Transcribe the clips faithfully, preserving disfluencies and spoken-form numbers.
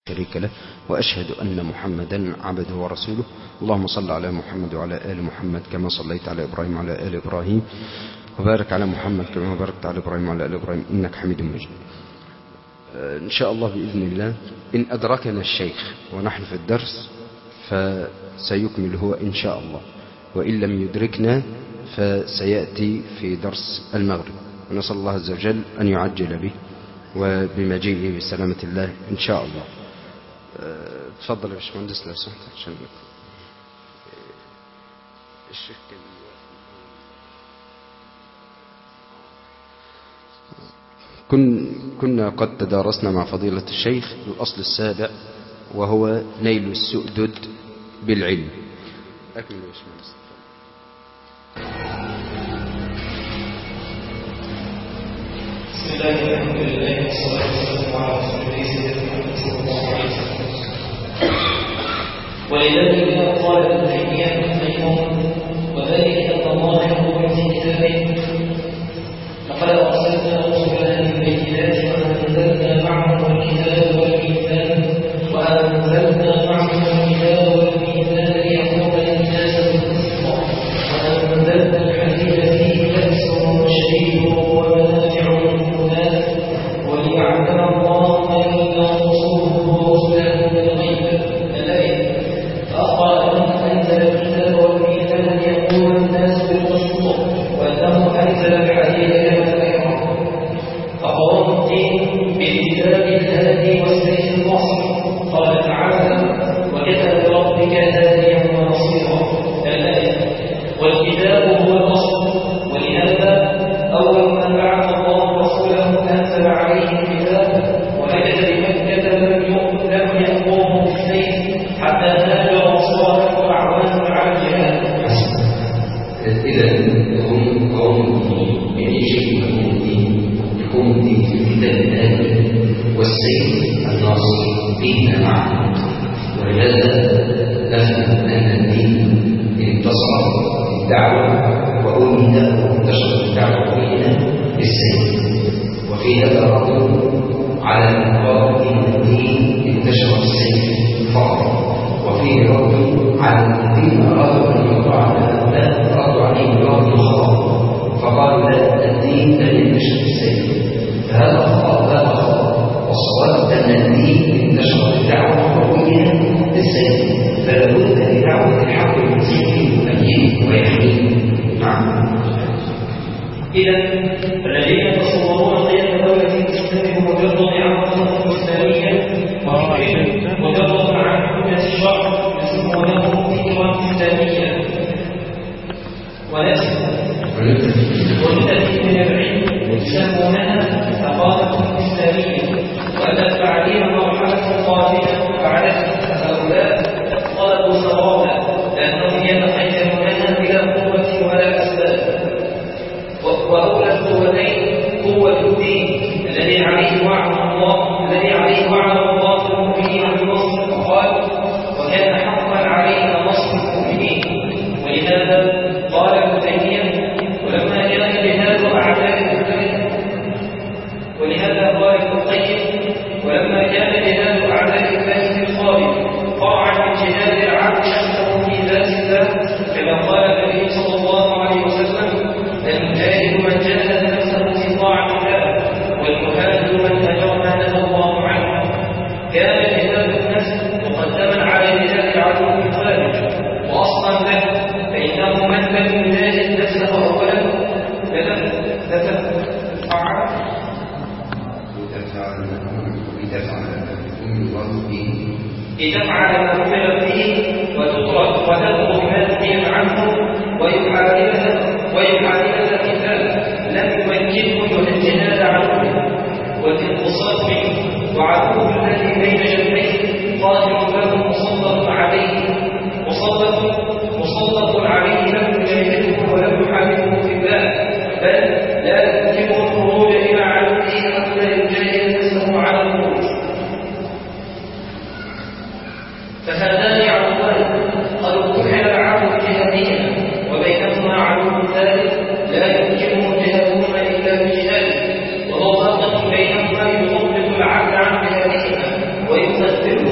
شريك له، وأشهد أن محمدا عبده ورسوله. اللهم صل على محمد وعلى آل محمد كما صليت على إبراهيم وعلى آل إبراهيم، وبارك على محمد كما باركت على إبراهيم وعلى آل إبراهيم إنك حميد مجيد. إن شاء الله بإذن الله إن أدركنا الشيخ ونحن في الدرس فسيكمل هو إن شاء الله، وإن لم يدركنا فسيأتي في درس المغرب، ونسأل الله عز وجل أن يعجل به وبمجيئه بسلامة الله إن شاء الله. تفضل يا باشمهندس لو سمحت عشان الشيخ كن كنا قد تدارسنا مع فضيلة الشيخ الأصل السابع وهو نيل السؤدد بالعلم. أكمل يا باشمهندس. بسم الله والحمد لله والصلاة والسلام على رسول الله سيدنا محمد صلى الله عليه وسلم. ولذلك قال ابن تيمية أيضا وذلك أن الله يقول في كتابه لقد أرسلنا رسلنا بالبينات وأنزلنا معهم الكتاب والميزان وأنزلنا معهم الكتاب والميزان ليقوم الناس بالقسط وأنزلنا الحديد فيه بأس شديد ومنافع للناس وليعلم الله من ينصره ورسله بالغيب الآية. فأخبر أنه أنزل الكتاب والميزان ليقوم الناس بالقسط وأنه أنزل الحديد كما ذكر. فقوام الدين بالكتاب الهادي والسيف الناصر. قال تعالى وكتب بربك هاديا ونصيرا الآية. والكتاب هو الأصل، ولهذا أول ما بعث الله رسوله أنزل عليه الكتاب، وهكذا بمكة لم لم يأمره بالسيف حتى هاجر وصار أعوان على الجهاد. إذا هم قوم يعني شيء من الدين يكون الدين في الكتاب الآن والسيف الناصر دين معه، ولهذا نفهم أن الدين انتصر الدعوة وأولد وانتشر الدعوة بيننا بالسيف. وفي هذا الرجل على الإقرار أن الدين انتشر بالسيف فقط، وفيه رد على الذين أرادوا أن يقطعوا على هؤلاء ردوا عليهم برد خطأ فقالوا لا الدين لم ينتشر بالسيف، فهذا خطأ هذا خطأ. والصواب أن الدين انتشر بالدعوة وأولد بالسيف، فلا بد لدعوة الحق بالسيف يؤيده ويحميه. نعم. إذا الذين تصورون قيام دولة الإسلام مجرد عن قصة إسلامية مجرد عن حكمة الشرع يسمونه فكرة إسلامية ونبتدئ من العلم يسمونها ثقافة إسلامية، وأن التعليم مرحلة قادمة بعدها. هؤلاء طلبوا ثوابا لأنهم يتخيلونها بلا قوة ولا أسباب. وأولى القوتين قوة الدين الذي عليه وعد الله الذي عليه وعد الله المؤمنين بالنصر، فقال وكان حقا علينا نصر المؤمنين. ولهذا قال ابن تيمية ولما كان جهاد أعداء الإسلام ولهذا قال ابن القيم ولما كان جهاد أعداء الإسلام في الخارج قرع من جهاد العبد نفسه في ذات الله، كما قال النبي صلى الله عليه وسلم المجاهد من جاهد نفسه في طاعة الله والمهاجر من هجر ما نهى الله عنه. كان جهاد النفس مقدما على جهاد العدو في الخارج وأصلا له، فإنه من لم يجاهد نفسه أولا لتفعل لتفعل ما أمر به وتترك وتترك ما نهي عنه ويحاربها ويحاربها القتال لم يمكنه من الجهاد عنه والانقصاص منه، وعدوه الذي بين جنبيه قادم له مسلط عليه مسلط مسلط عليه لم يجاهده ولم يحاربه في الله، بل لا يمكنه الخروج إلى عدوه حتى يجاهد نفسه على الخروج. فهذان عدوان قد وحد العدو جهاديا، وبينهما عدو ثالث لا يمكنه جهادهما إلا بجهاده، وهو باطل بينهما يضبط العبد عن جهادهما ويثبت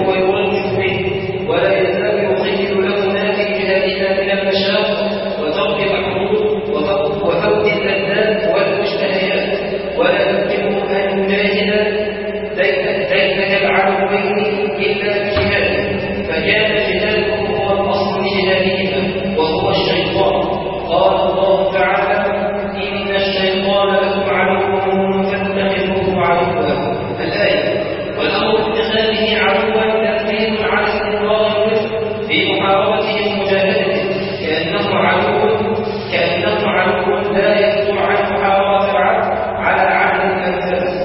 عدوين إلا بجهاد، فكان جهادهم هو الأصل لجهادهما وهو الشيطان. قال الله تعالى: إن الشيطان لكم عدو فاتخذوه عدوا. الآية. والأمر باتخاذه عدوا تأكيد على استمرار الرزق في محاربته ومجاهدته، كأنه عدو كأنه عدو لا يكتب عن محاربة العبد على عدل الأنفاس.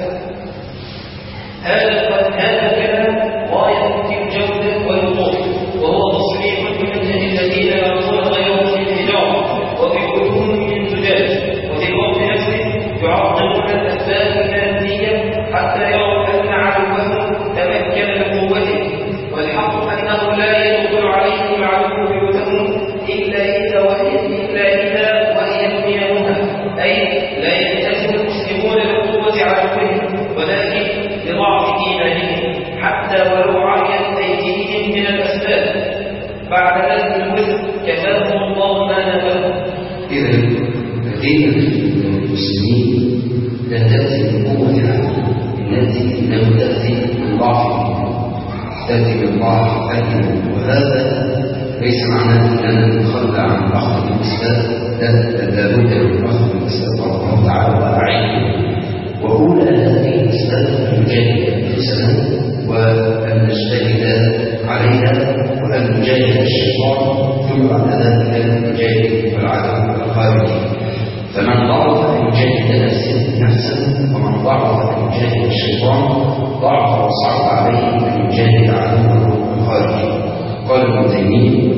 هذا هذا الكلام غاية في الجودة والوضوح، وهو تصريح بمنهج الذين يرضون غيرهم في التجارة وفي قلوبهم من الزجاج، وفي الوقت نفسه يعظمون الأسباب المادية حتى يروا أن عدوهم تمكن من قوته. والحق أنه لا يدخل عليهم العدو بيوتهم إلا إذا إلا إذا وهي بنيانها، أي لا يلتزم المسلمون بقوة عدوهم ولكن لضعف إيمانهم، حتى ولو عريت أيديهم من الأسباب. بعد ذلك الوزن كفاهم الله ما نفهم. إذا مدينة المسلمين لا تأتي من قوة العدو، التي لم تأتي من ضعف تأتي من ضعف أهلهم، وهذا ليس معناه أننا نتخلى عن أخذ الأسباب، لا بد من أخذ الأسباب والله تعالى وأعينه. وأولى هذه الأسباب أن نجاهد أنفسنا وأن نجتهد عليها وأن نجاهد الشيطان، ثم بعد ذلك نجاهد العدو الخارجي. فمن ضعف أن يجاهد نفسه ومن ضعف أن يجاهد الشيطان ضعف وصعب عليه أن يجاهد عدوه الخارجي. قال ابن تيمية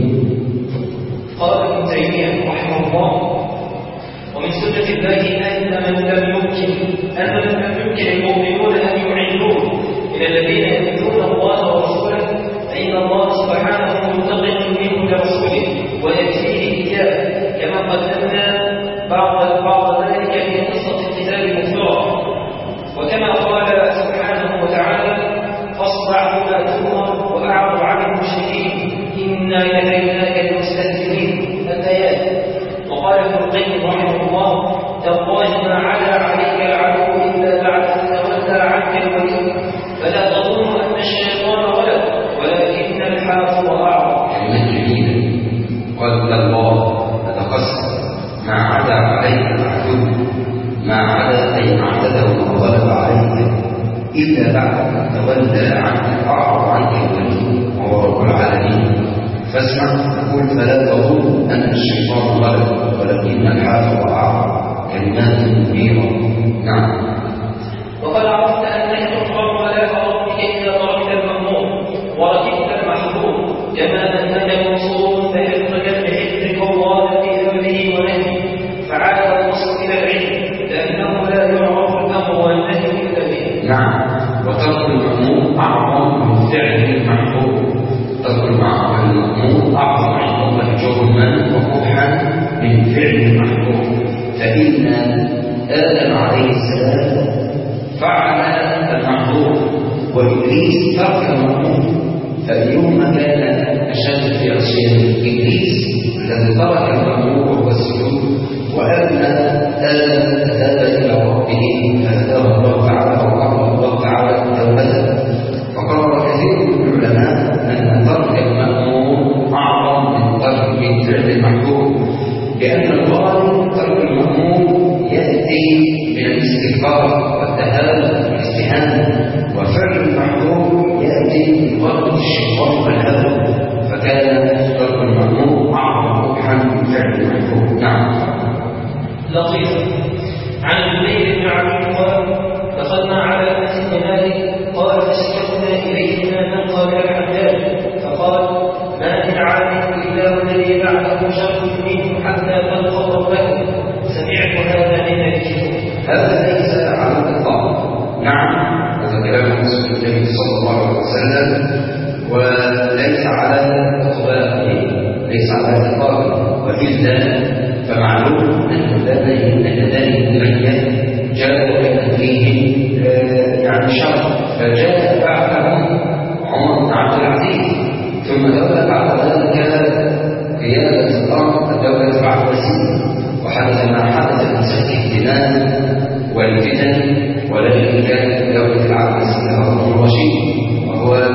قال ابن تيمية رحمه الله: ومن سنة الله أن من لم يمكن أن من لم يمكن المؤمنون أن يعينوه من الذين يؤمنون الله ورسوله، فإن الله سبحانه منتقم منه لرسوله ويجزيه إياه، كما قدمنا بعض بعض ذلك في قصة القتال المفترض. وكما قال سبحانه وتعالى: فاصدع بما تؤمر وأعرض عن المشركين إنا كفيناك المستهزئين. الآيات. وقال ابن القيم رحمه الله: تالله ما عدا عليك العدو إلا بعد أن تولى عنك الولي، فلا تظن أن الشيطان ولد ولكن الحافظ أعظم. كلمة جميلة. قال الله أتقصد ما عدا عليك العدو، ما عدا أي ما اعتدى وغلب عليك إلا بعد أن تولى عنك أعرض عنك الولي وهو رب العالمين. فاسمع تقول: فلا تظن أن الشيطان غلب ولكن الحافظ أعظم. كلمات كبيرة. نعم. وقد عرفت أنك تحرم ولا ربك إذا ضربت المأمور وركبت المحظور، كما أنك منصور بحفظك بحفظك الله في أمره ونهيه. فعاد الوصل إلى العلم لأنه لا يعرف الأمر والنهي إلا به. نعم. وترك المأمور أعظم من فعل المحظور. ترك المأمور أعظم عند الله جرما وقبحا من فعل المحظور. فإن آدم عليه السلام فعل المحظور وإبليس ترك المأمور، فأيهما كان أشد في عصيان؟ إبليس الذي ترك المأمور وهو السجود، وأن آدم ذهب إلى ربه فهداه الله تعالى وأمر الله تعالى توبته. فقرر كثير من العلماء أن ترك المأمور أعظم من ترك من فعل المحظور، لأن الغالب ترك المأمور يأتي من الاستكبار والتهاون والاستهانة، وفعل المحظور يأتي من غلبة الشيطان والهوى، فكان ترك المأمور أعظم قبحا من فعل المحظور. نعم. لطيف. عن الزبير بن عبد قال: دخلنا على أنس بن مالك قال: فاشتكنا إليه ما نلقى من الحجاج، فقال: ما من عالم إلا والذي بعده شر منه حتى تلقى ربه. سمعت هذا من الجن. هذا ليس على الإطلاق. نعم، هذا كلام رسول الله صلى الله عليه وسلم، وليس على الإطلاق، ليس على الإطلاق. وإلا فمعلوم أن هذين النبيين جاءوا كان فيهم يعني شر، فجاء بعدهم عمر بن عبد العزيز، ثم دولة بعد ذلك قيادة الأرض الدولة العباسية، وحدث ما حدث من سفك الدماء والفتن، ولذلك كانت دولة العباسية هارون الرشيد، وهو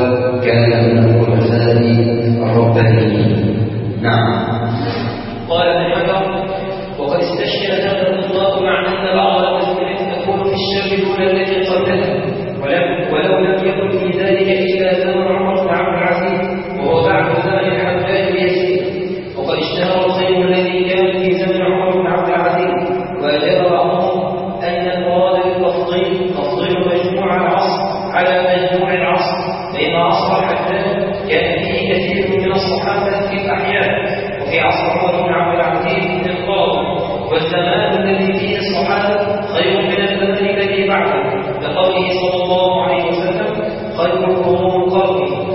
حداد كان فيه كثير من الصحابة في الأحيان، وفي عصر عمر بن عبد العزيز القاضي، والزمان الذي فيه الصحابة خير من الزمن الذي بعده، لقوله صلى الله عليه وسلم: خير القرون قرني.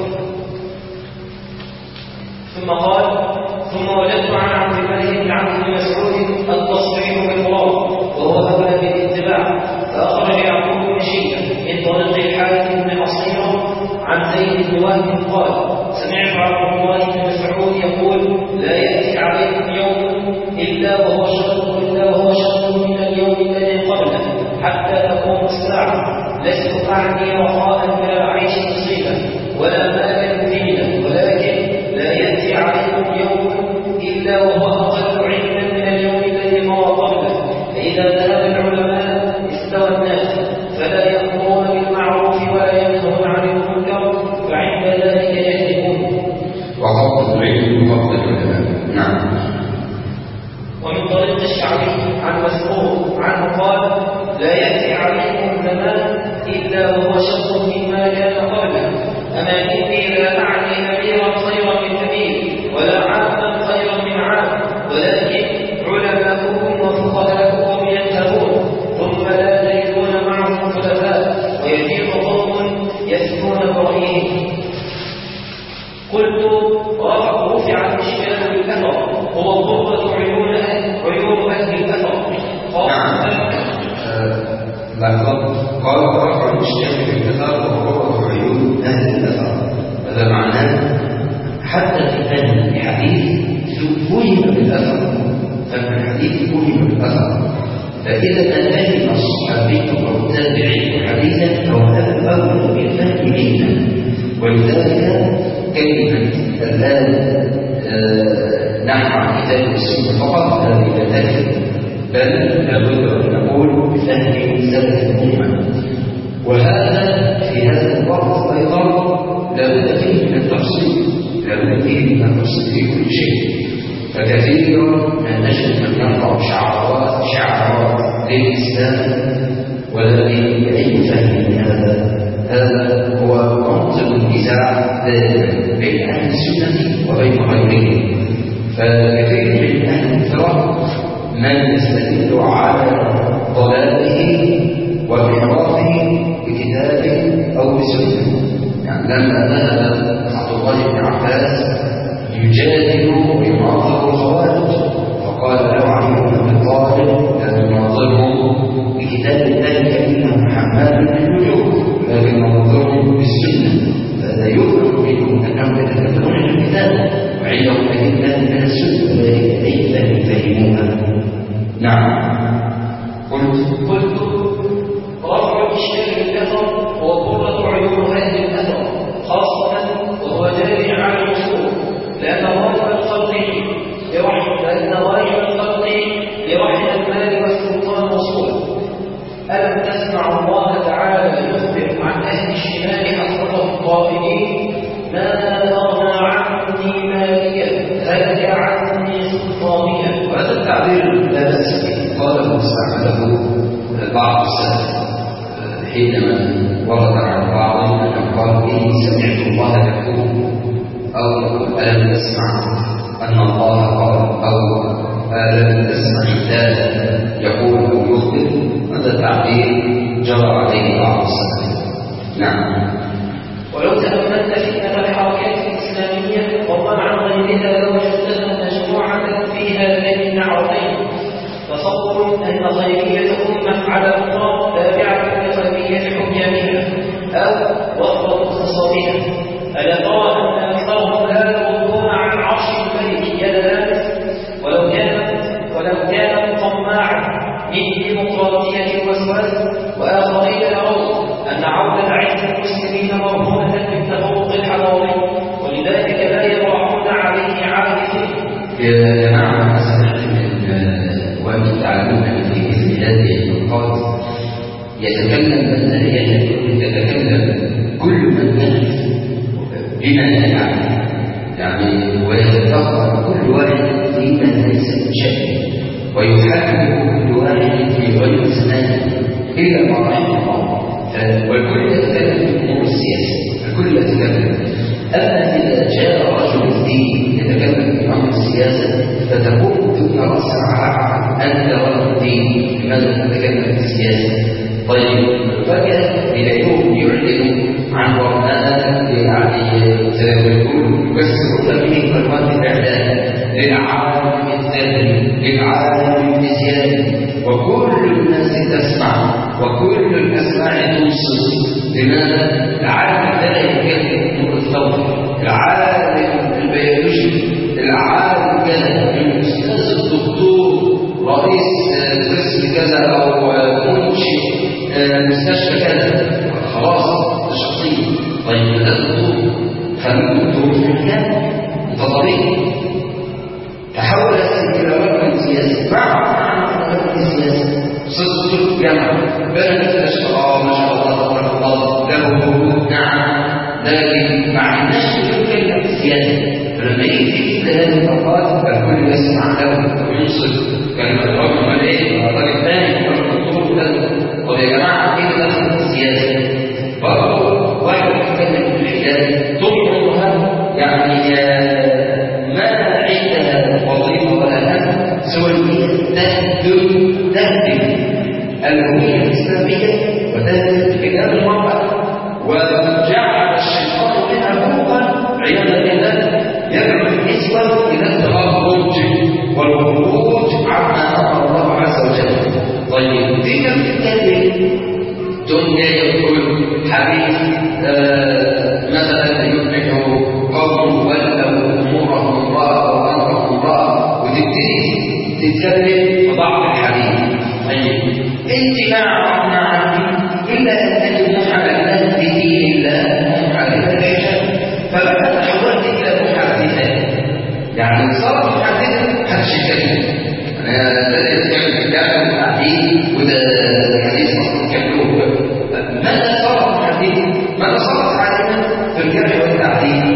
ثم قال: ثم وجدت عن عبد الملك بن عبد بن مسعود التصريح بالمراد وهو أولى بالاتباع، فأخرج يعقوب بن شيبة من طريق الحارث بن عصيرة عن زيد بن وهب قال: سمعت عبد الله بن مسعود يقول: لا يأتي عليكم يوم إلا وهو شر إلا وهو شر من اليوم الذي قبله حتى تقوم الساعة. لست أعني رخاء من العيش مصيبة ولا مالا زينة، ولكن لا يأتي عليكم يوم إلا وهو أقل علما من اليوم الذي مضى قبله، فإذا ذهب العلماء استوى الناس، فلا يأمرون بالمعروف ولا ينهون عن المنكر، فعند ذلك يهلكون. وقبض العلم وقبض العلماء. نعم. ومن طريق الشعبي عن مسعود عنه قال: لا يأتي عليكم زمان إلا وهو شر مما كان قبله. أما إني لا أعني أميرا خيرا من أمير ولا عاما خيرا من عام، ولكن علماؤكم وفقهاؤكم ينتهون، ثم لا تجدون معهم خلفاء، ويجيء قوم يسكون برأيهم. قلت: رفع الإشكال بالأثر هو ضرة عيون أهل عيون أهل الأثر. لقد قال: رفع الإشكال بالأثر وهو ضرة عيون أهل الأثر. هذا معناه حتى في فهم الحديث فهم بالأثر، فهم الحديث فهم بالأثر. فإذا فهم الصحابي أو التابعي حديثا فهو أول بالفهم منا، ولذلك كلمة الآن نحن عن كتاب السنة فقط هذه لا تكفي، بل لابد أن نقول بفهم سلف الأمة. وهذا في هذا الوقت أيضا لابد فيه من التفصيل، لابد فيه من التفصيل في كل شيء. فكثيرا نجد من يرفع شعارات شعارات للإسلام ولكن بأي فهم هذا؟ هذا هو منطق النزاع بين أهل السنة وبين غيرهم. فكثير من أهل الفرق من يستدل على ضلاله وانحرافه بكتاب أو بسنة. يعني لما ذهب عبد الله بن عباس يجادل ويناظر الخوارج فقال له علي بن ابي طالب: لا تناظرهم بكتاب الله فإنه حمال للوجوه، لكن ننظرهم بالسنة. فلا يفهم منهم أنهم يتكلمون عن الكتاب وعندهم أدلة من السنة، ذلك أي فهم فهموها. نعم. قلت قلت رفع الإشكال بالأثر هو ضرة عيون أهل الأثر خاصة، وهو جاري على الأصول، لأن غالب الخلق لرحم لأن غالب الخلق لرحم المال والسلطان وصول. ألم تسمع الله تعالى يخبر عن أهل الشمال حسرة الطائفين: ما أغنى عني ماليا هلك عني سلطانيا. وهذا التعبير لا بأس به، قاله واستعمله بعض السلف حينما ورد عن بعضهم أنه قال: إني سمعت الله يقول، أو ألم تسمع أن الله قال، أو ألم تسمع الله يقول أو يخبر. هذا التعبير جرى عليه بعض السلف. نعم. ولو تأملت فتنة الحركات الإسلامية وطبعا غيرها لوجدتها مجموعة فيها هذين النعرتين: تصور أن خيرية أمة على أخرى تابعة لخيرية حكامها أو وفرة اقتصادها. ألا ترى أن أكثرهم لا يغضون عن عرش الملك يد لامس، ولو كانت ولو كانت طماعا من ديمقراطية الوسواس، وآخرين يرون أن عودة عز المسلمين مرهونة بالتفوق الحضاري، ولذلك لا يضعون عليه عاهدين. يا جماعة سمعت وأنتم تعلمون في مثل هذه النقاط يتكلم من لا يتكلم كل من نهج بما لا يعلم، يعني ويتفقه كل واحد فيما ليس من شأنه، ويحكم كل واحد في غير زمانه إلا ما رحم الله. والكل يتكلم في الأمور السياسية، الكل يتكلم أما إذا جاء رجل الدين يتكلم في أمر السياسة فتكون فتنة رأسا أنت رجل الدين لماذا تتكلم في السياسة؟ طيب فجأة إلى يوم يعلن عن برنامج يعني زي ما بيقولوا يكسرون به قنوات الإعلام للعالم الذهني للعالم الفيزيائي وكل الناس تسمع وكل الأسماع تنصت. لماذا؟ العالم لا يتكلم نور الثورة، العالم البيولوجي، العالم كذا، الأستاذ الدكتور رئيس قسم كذا أو منشئ مستشفى كذا خلاص شخصيا. طيب ده الدكتور خلينا الدكتور في مكان متطبيق تحول إلى رجل سياسي مع رجل سياسي صدق الجامعة بل مستشفى اه ما شاء الله تبارك الله له وجود نعم، لكن مع الناس يتكلم في السياسة فلما يجي في هذه الأوقات الكل يسمع له وينصت كلمة الرجل امال ايه؟ الراجل الثاني الدكتور ده. طب يا جماعة كيف دخل في السياسة؟ برضه واحد يتكلم في الحجاب طبعا يعني ما عندها وظيفة ولا هم سوى النية تهدم تهدم الهوية الإسلامية وتهدم حجاب المرأة وجعل الشيطان منها فوقا عياذا بالله يدعو النسوة إلى التغرج والخروج عما أمر الله عز وجل. طيب دي كم تتكلم دنيا يقول حديث آه مثلا يمنع قوم ولوا امورهم امراه وامرهم امراه وتبتدي تتكلم في بعض الحديث. طيب انت ما عرفنا عنك الا انك محمد بدين الله محمد الحجاب فبعد تحولت الى محدثه يعني صارت محدثه هتشكل انا بدات تعمل كلام وتعديل وده حديث كله. ماذا صارت محدثه؟ ماذا صارت عالمه في الجرح والتعديل؟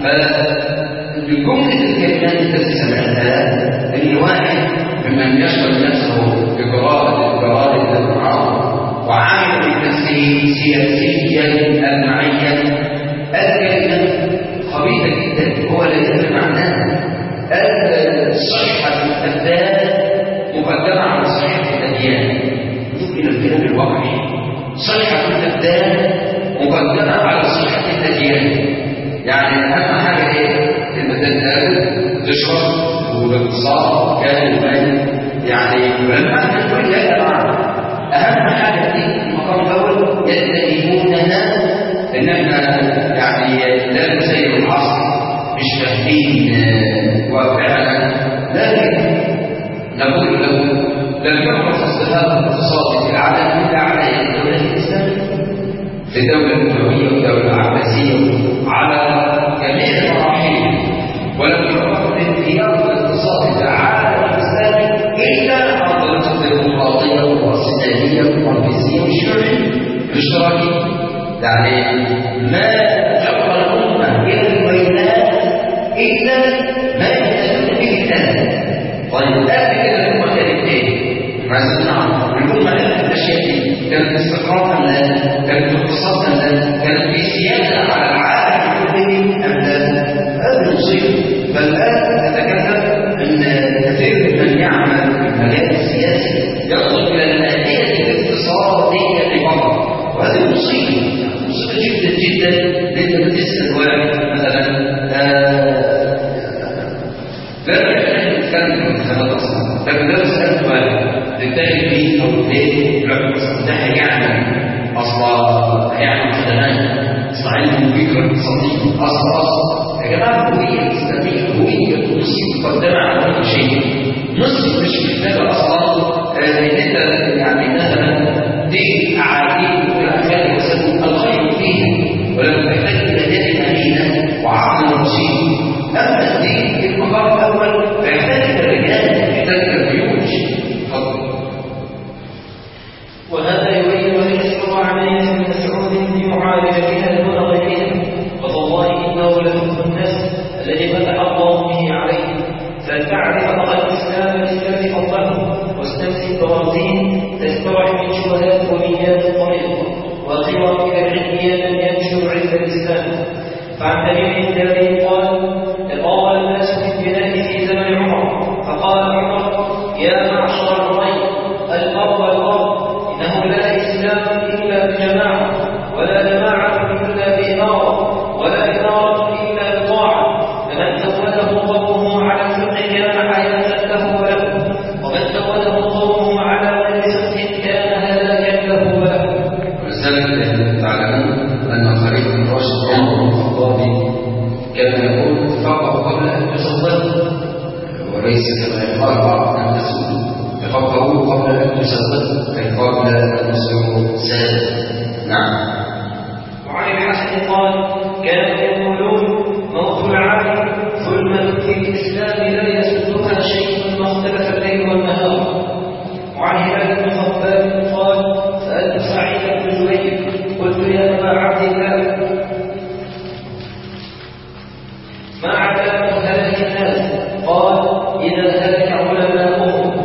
فجمله الكلمات التي سمعتها ان واحد ممن يشغل نفسه بقراءه الجرائد المعاصره وعامل بنفسه سياسيا المعين الكلمه خبيثه جدا هو لا يدري معناها. الصحه الكذاب مقدمه على صحه الاديان. نقول الى الكلام الواقعي صحه الكذاب مقدمه على صحه الاديان. يعني اهم حاجه ايه؟ المتداول تشرب والاقتصاد كان المال يعني ولما نقول يا جماعه اهم حاجه دي المقام الاول يتهموننا ان احنا يعني لا نسير العصر مش فاهمين واقعنا، لكن نقول له لم يحدث الصفات الاقتصادي في العالم الا على يد الدوله الاسلاميه في الدوله الامويه والدوله العباسيه على جميع المراحل، ولم يحدث الانهيار الاقتصادي في العالم الاسلامي الا عن طريق الديمقراطيه والراسماليه والماركسيه والشيوعيه الاشتراكيه. يعني ما جبر الامه الى الويلات الا ما يتسبب به الناس. طيب قبل كده الامه كانت ايه؟ عايزين نعرف الامه كانت الاشياء دي كانت استقرار ام لا؟ كانت اقتصاد ام لا؟ كانت في سياده على العالم كله ام لا؟ هذه مصيبه. فالان نتكلم ان كثير من يعمل في المجال السياسي يصل الى الناحيه الاقتصاديه فقط، وهذه مصيبه مصيبه جدا جدا. لان بتسال واحد مثلا لا يحتاج يتكلم في الانتخابات اصلا، لكن لو سالت واحد تتكلم فيه او ليه ده هيعمل اصلا هيعمل خدمات اسماعيل فكره اقتصاديه اصلا اصلا يا جماعه الهويه الاسلاميه هويه مصر مقدمه على كل شيء. مصر مش محتاجه اصلا ان انت يعني مثلا دين اعاديل والاخلاق وسبب الخير فيها، ولكن تحتاج الى يد امينه وعقل رشيد. اما الدين في المقام الاول فيحتاج الى الرجال يحتاج الى البيوت. وهذا يبين ان يشرع عليه ابن مسعود في معالجتها دون غيرها، وتالله انه لحكم الناس الذي فتح الله به عليه. فلتعرف فقد الاسلام الذي فضله واستمسك بوازين تسترح من شبهات ونيات الطريق واخيرا الى العلميه من ينشر عز الاسلام. فعن ابي علي بن ابي قال تطاول الناس في البناء في زمن عمر فقال عمر يا معشر الري الارض الارض انه لا اسلام الا بجماعه ولا جماعه الا باماره ولا اماره الا بطاعه فمن زوده قومه على الفقه كان حياه له وله ومن زوده قومه على غير فقه كان هلاكا له وله. ولذلك تعلمون ان خليفه الراشد عمر بن الخطاب كان يقول اتفقه قبل ان تزوده وليس كما يقال بعض ان تسود اتفقه قبل ان تزوده اي قبل ان تصبحوا ساده. نعم. وعن الحسن قال كانوا يقولون موت العالم ظلمة في الإسلام لا يسدها شيء ما اختلف الليل والنهار. وعن هلال بن خباب قال سألت سعيد بن جبير قلت يا أبا عبد الله ما علامة هلاك الناس؟ قال إذا هلك علماؤهم.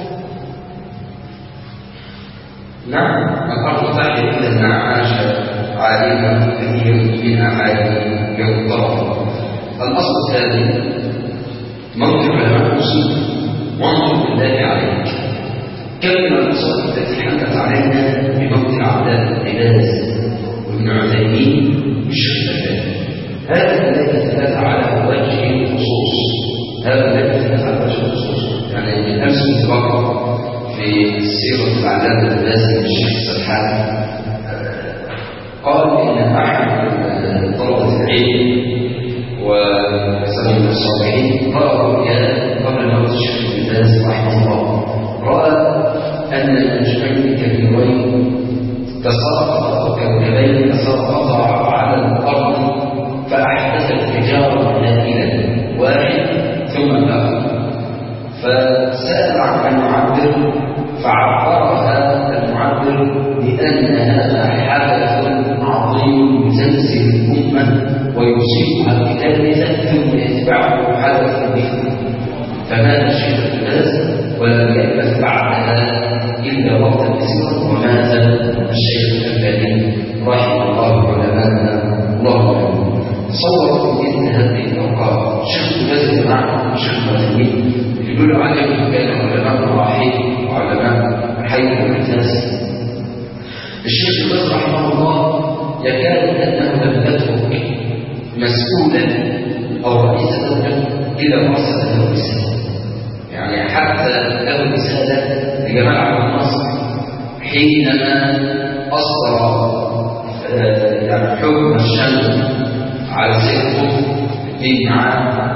نعم. الأرض تحت إذا ما عاش عالما كثير من أعماله يضطر. الأصل الثاني موت العلماء مصيبة وانظر بالله عليك كم من المصائب التي حدثت علينا بموت العباد العباس وابن عثيمين بالشفاء. هذا الذي ثبت على وجه الخصوص هذا الذي ثبت على وجه الخصوص يعني من أمس التبقى في سيرة الأعلام اللازم الشيخ السرحان قال إن أحد طلبة العلم وسلم الصالحين رأى رؤيا قبل موت الشيخ ابن باز رحمه الله. رأى أن النجمين الكبيرين تساقطا كوكبين تساقطا على الأرض فأحدث انفجارا نائلا واحد ثم الآخر فسأل عن المعبر فعبرها المعبر بأن هذا حدث عظيم يزلزل الأمة ويصيبها بكارثة ثم يتبعه حدث مثله. فمات الشيخ ابن باز ولم يلبث بعدها إلا وقتا يسيرا ومات الشيخ الألباني رحمه الله علماءنا الله. تصور مثل هذه الأوقات الشيخ ابن باز يا جماعة الشيخ العثيمين يدل عليهم كان علماء مراحيل وعلماء حي والاساس. الشيخ ابن باز رحمه الله يكاد انه لم يترك مسؤولا او رئيس دوله الا مرسل له رساله يعني حتى له رساله لجمال عبد الناصر حينما اصدر يعني حكم الشمس على سيد قطب في معاه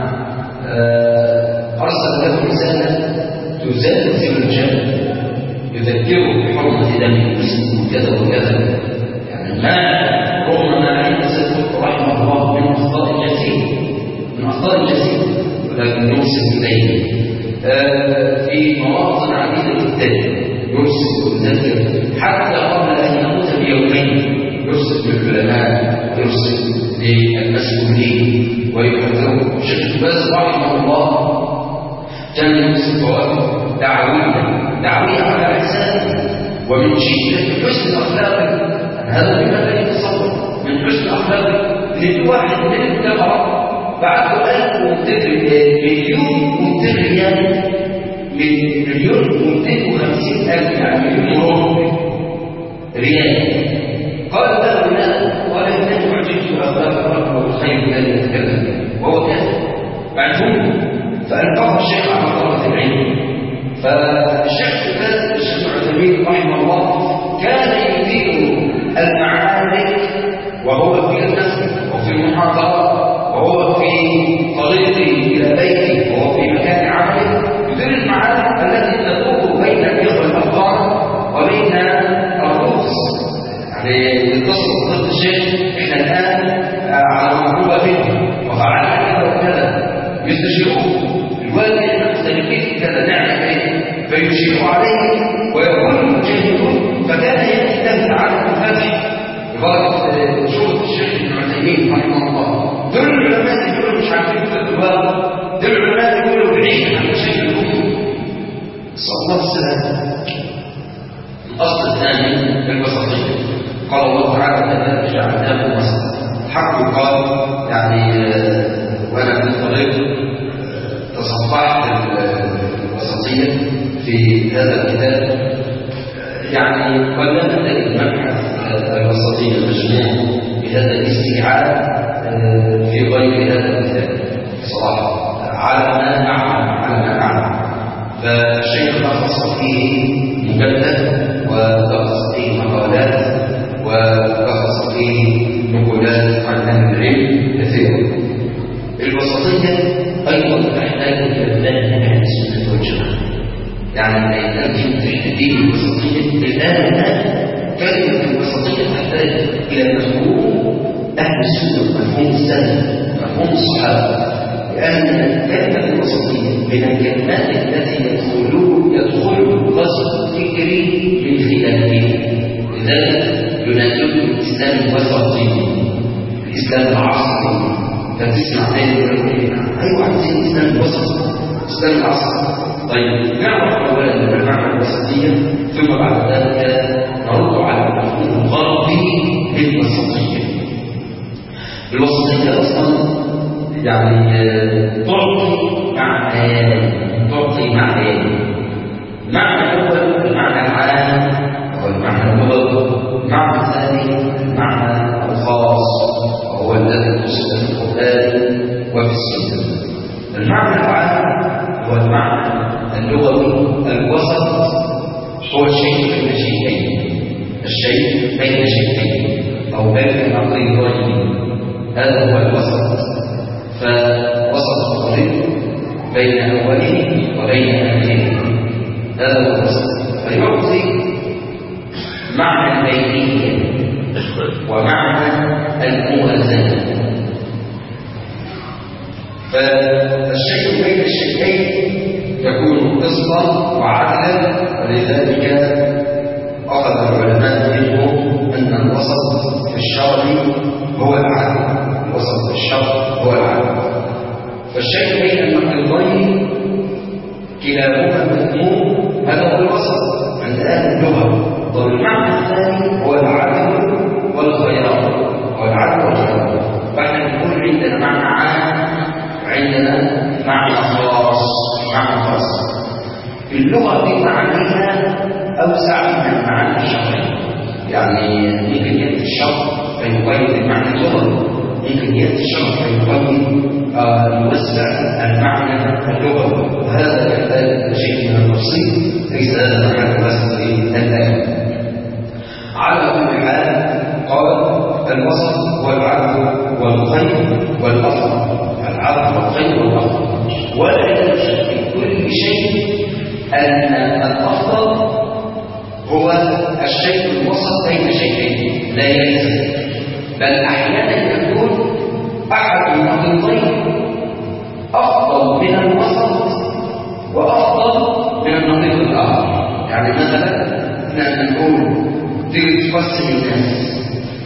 أرسل له رسالة تزلزل الجبل يذكره بحرمة دم المسلم وكذا وكذا يعني ما رغم ما عند سيد رحمه الله من أخطاء الجسيم من أخطاء الجسيم ولكن يرسل إليه في مواطن عديدة جدا يرسل يذكر حتى قبل أن يموت بيومين يرسل للعلماء يرسل للمسؤولين ويحذروا. الشيخ ابن باز رحمه الله كان يرسل جواب دعوية دعوية على حسابه ومن شدة حسن أخلاقه. هذا بما يتصور من حسن أخلاقه لكل واحد من الكبار بعد ألف مليون ومئتين ريال مليون ومئتين وخمسين ألف يعني مليون ريال قال له لا قال إنه عجبت أخلاق ربه والخير الذي يتكلم وهو كذب معلوم. فألقاه الشيخ على طلبة العلم. فالشيخ ابن الشيخ العثيمين رحمه الله كان يدير المعارك وهو في المسجد وفي المحاضرات وهو في طريقه إلى بيته وهو في مكان عمله يدير المعارك التي تدور بين الإخوة الأخبار وبين الرؤوس يعني يتصل ضد الشيخ احنا الآن على معروفة منه وفعلنا كذا وكذا يستشيروه الوالد المختلفين كذا نعمل ايه فيشير عليه ويقول مجاهدون. فكان يأتي له تعالى الفتح لغاية شروط الشيخ ابن عثيمين رحمه الله. دول العلماء يقولوا مش عارفين في الدواب دول العلماء يقولوا بعيد عن الشيخ الأمي صلى الله عليه وسلم. الأصل الثاني الوسطية قال الله تعالى كذلك جعلناكم وسطا. الحق قال يعني وأنا في الطريق تصفحت الوسطية في هذا الكتاب، يعني قلما تجد مبحث الوسطية مجموع بهذا الاستيعاب في غير هذا الكتاب صراحة، على ما أعلم على ما أعلم. فالشيخ لخص فيه مجلد، ولخص فيه مقالات، ولخص فيه نقولات عن أهل العلم كثيرة. الوسطية أيضا تحتاج إلى فهم أهل السنة والجماعة، يعني لكن تحتاج الوسطية الآن الآن كلمة الوسطية تحتاج إلى مفهوم أهل السنة، مفهوم السنة، مفهوم الصحابة، لأن كلمة الوسطية من الكلمات التي يدخل يدخل غزو فكري من خلالها. لذلك يناسب الإسلام الوسطي، الإسلام العصري. فتسمع بين العلماء أيوة عايزين الإسلام الوسطي، الإسلام العصري. طيب نعرف أولا المعنى الوسطية، ثم بعد ذلك نرد على المفهوم الغربي للوسطية. الوسطية أصلا يعني تعطي معنى تعطي معنى معنى أول المعنى العام وهو المعنى اللغوي، المعنى الثاني المعنى الخاص وهو الذي وصف في القرآن وفي السنة. المعنى العام هو المعنى اللغوي الوسط، هو الشيء بين شيئين، الشيء بين شيئين أو بين نقيضين، هذا هو الوسط. فوسط الطريق بين أوله وبين آخره، هذا هو الوسط. فيعطي معنى البينية ومعنى الموازنة. فالشيء بين الشيئين يكون قسطا وعدلا، ولذلك أخذ العلماء منه أن الوسط في الشرع هو العدل، الوسط في الشرع هو العدل. فالشيء بين النقيضين كلاهما مذموم، هذا هو الوسط عند أهل اللغة. والمعنى الثاني هو العدل والخيار، هو العدل والخيار. فاحنا نقول عندنا معنى عام، عندنا معنى خاص، معنى خاص. في اللغة بمعنيها أوسع من المعنى الشرعي، يعني ممكن يأتي الشرع فيقيد المعنى اللغوي، ممكن يأتي الشرع فيقيد يوسع المعنى اللغوي، وهذا يحتاج إلى شيء من التفصيل، ليس هذا محل بس الآن. على كل حال قال الوسط هو العدل والخير والأفضل، العدل والخير والأفضل. ولا يوجد في كل شيء أن الأفضل هو الشيء الوسط بين شيئين، لا يلزم، بل أحيانا يكون أحد النقيضين أفضل من الوسط وأفضل من النقيض الآخر. يعني مثلا احنا نقول تيجي تقسم الناس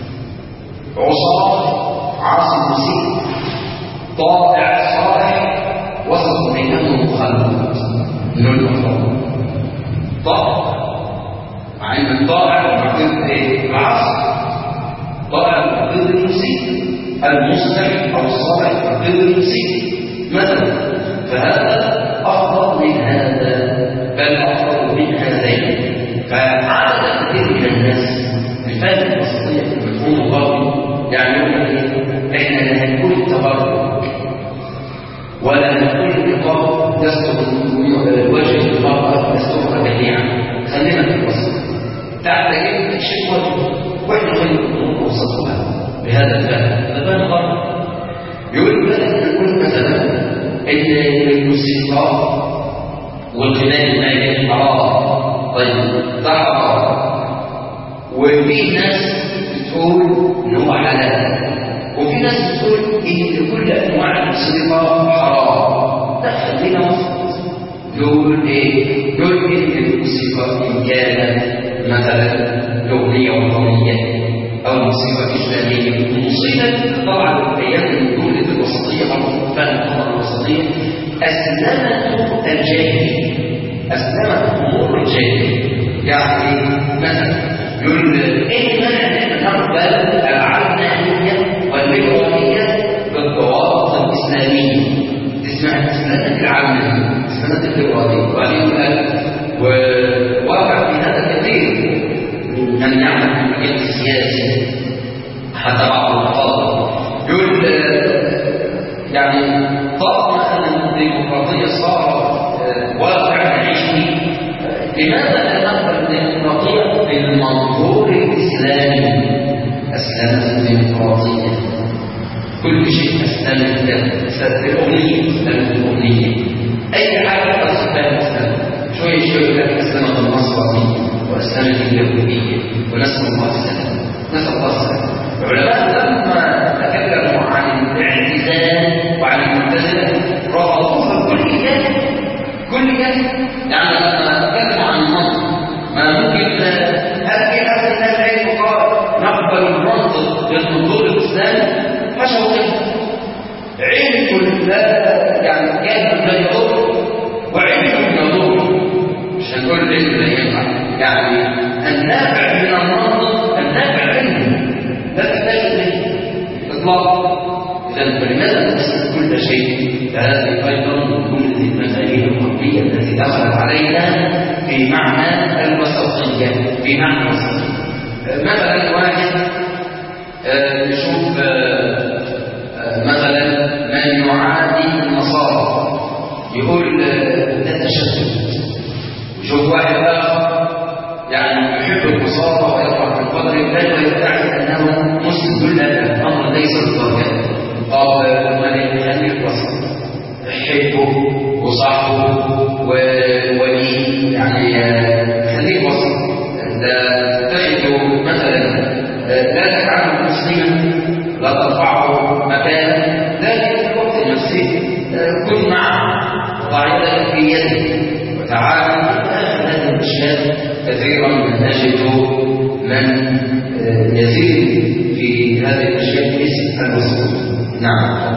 عصاة عاصي مسيء طائع صالح، وسط بينهم مخالفة من الأفضل. طائع مع ان الطائع والنقيض ايه؟ العصر. طائع والنقيض المسيء، المصلح او الصالح والنقيض المسيء مثلا. فهذا افضل من هذا، بل افضل من هذين. فعدد كثير من الناس بفهم الوسطية في المفهوم الغربي يعني احنا لا نقول التبرج ولا نقول النقاب يستر وجه المرأة يسترها جميعا، خلينا في الوسط. تعال تجد شيء وجه واحنا خلينا الامور وسطها بهذا الفهم، هذا فهم غربي. يقول لك نقول مثلا ان الموسيقى والغناء المائي حرام، طيب ده حرام، وفي ناس بتقول ان هو حلال، وفي ناس بتقول ان كل انواع الموسيقى حرام. ده خلينا وسط. نقول ايه؟ نقول ان الموسيقى ان كانت مثلا اغنيه وطنيه او موسيقى اسلاميه. المصيبه طبعا ايام دولة الوسطيه او فهم الامر الوسطيه اسلمت الجاهل، اسلمت امور الجاهل. يعني مثلا يقول ايه معنى ان نقبل الالعاب النهائيه والميكروفونيه بالضوابط الإسلامية، اسمها الإسلامات العامة، الإسلامات الليبرالية. وبعدين وواقع في هذا كثير من يعمل في المجال السياسي، حتى بعض الأفاضل يقول يعني طالما مثلا الديمقراطية صارت واقع نعيش فيه، لماذا لا نقبل الديمقراطية بالمنظور الإسلامي؟ أسلمت الديمقراطية كل شيء أسلمت الأغنية، أسلمت الأغنية، أي حاجة أسلمت أسلمت شوية شوية لك أسلمت النصرانية وأسلمت اليهودية ونسأل الله السلام، نسأل الله السلام. العلماء لما تكلموا عن الاعتزال وعن المعتزلة رفضوها كليا كليا، يعني لما تكلموا عن المنطق ما ممكن هل في أحد الناس عين قال نقبل المنطق بالمنظور الإسلامي؟ حشوا كده علم لا يعني كان لا يضر وعلم يضر، مش هنقول علم لا ينفع، يعني النافع من المنطق النافع علم لا تحتاج اليه اطلاقا. اذا فلماذا نقسم كل شيء؟ فهذه ايضا من كل المفاهيم الغربيه التي دخلت علينا في معنى الوسطيه، في معنى الوسطيه. مثلا واحد نشوف مثلا من يعادي النصارى يقول ده تشدد، وشوف واحد اخر يعني يحب النصارى ويقرا في قدر الله ويدعي انه مسلم، كل هذا الامر ليس بالضرورة. قال من يخليك وسط، حبه وصاحبه ووليه، يعني خليك وسط، تتخذه مثلا لا تجعله مسلما لا ترفعه مكان، لكن في الوقت نفسه كن معه وضع يدك في يده وتعالى. هذه الاشياء كثيرا من نجد من يزيد في هذه الاشياء اسم الوسط. نعم.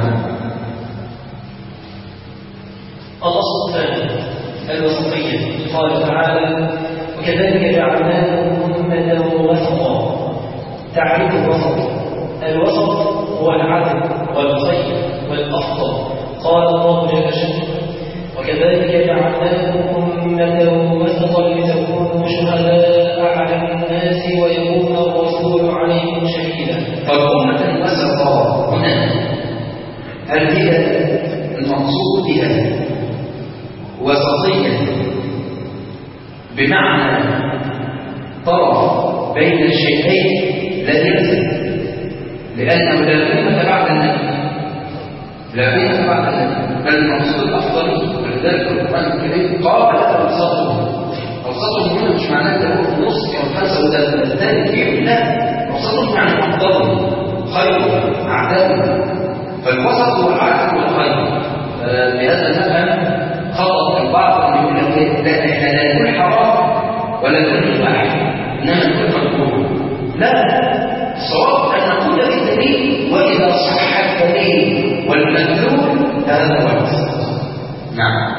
الأصل الثاني الوسطية. قال تعالى وكذلك جعلناكم أمة وسطا. تعريف الوسط: الوسط هو العدل والخير والأفضل. قال الله جل شأنه وكذلك جعلناكم أمة وسطا لتكونوا شهداء على الناس ويكون الرسول عليكم شهيدا. فالأمة وسطا هنا هل هي المقصود بها وسطية بمعنى طرف بين الشيئين؟ لا يلزم، لأنه لا أمة بعد النبي، لا أمة بعد النبي، بل المقصود الأفضلية. ولذلك القرآن الكريم قال أوسطهم. أوسطهم هنا مش معناه ده هو النص أو خمسة وده الثاني فيهم، لا، أوسطهم يعني أفضلهم، خير، أعدادهم. فالوسط هو العدل والخير. بهذا نفهم خطأ البعض أن يقول لك لا إحنا لا نقول حرام ولا نقول واحد، إنما نقول مكروه. لا، الصواب أن نقول بالدليل، وإذا صح الدليل والمدلول هذا هو الوسط. نعم.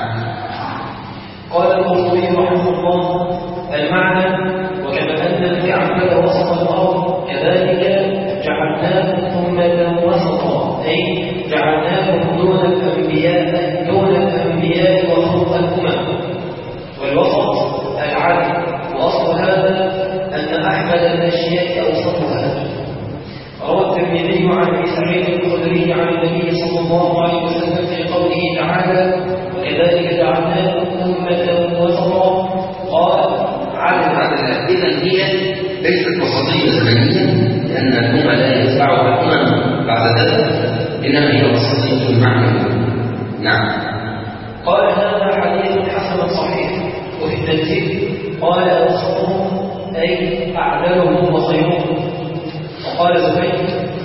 قال القرطبي رحمه الله المعنى وكما أن الكعبة وسط الأرض كذلك جعلناكم أمة وسطا، أي جعلناكم دون الأنبياء دون الأنبياء وفوق الأمم. والوسط العدل، وأصل هذا أن أحمد الأشياء أوسطها. روى الترمذي عن ابي سعيد الخدري عن النبي صلى الله عليه وسلم في قوله تعالى وكذلك جعلناكم أمة وسطا، قال عدل عدل. إذا هي ليست وسطية زمنية، لأن الأمة لا يتبعها الأمم بعد ذلك، إنما هي وسطية معنوية. نعم. قال هذا حديث حسن صحيح. وفي التفسير قال أوسطهم أي أعدلهم وخيرهم. وقال زبير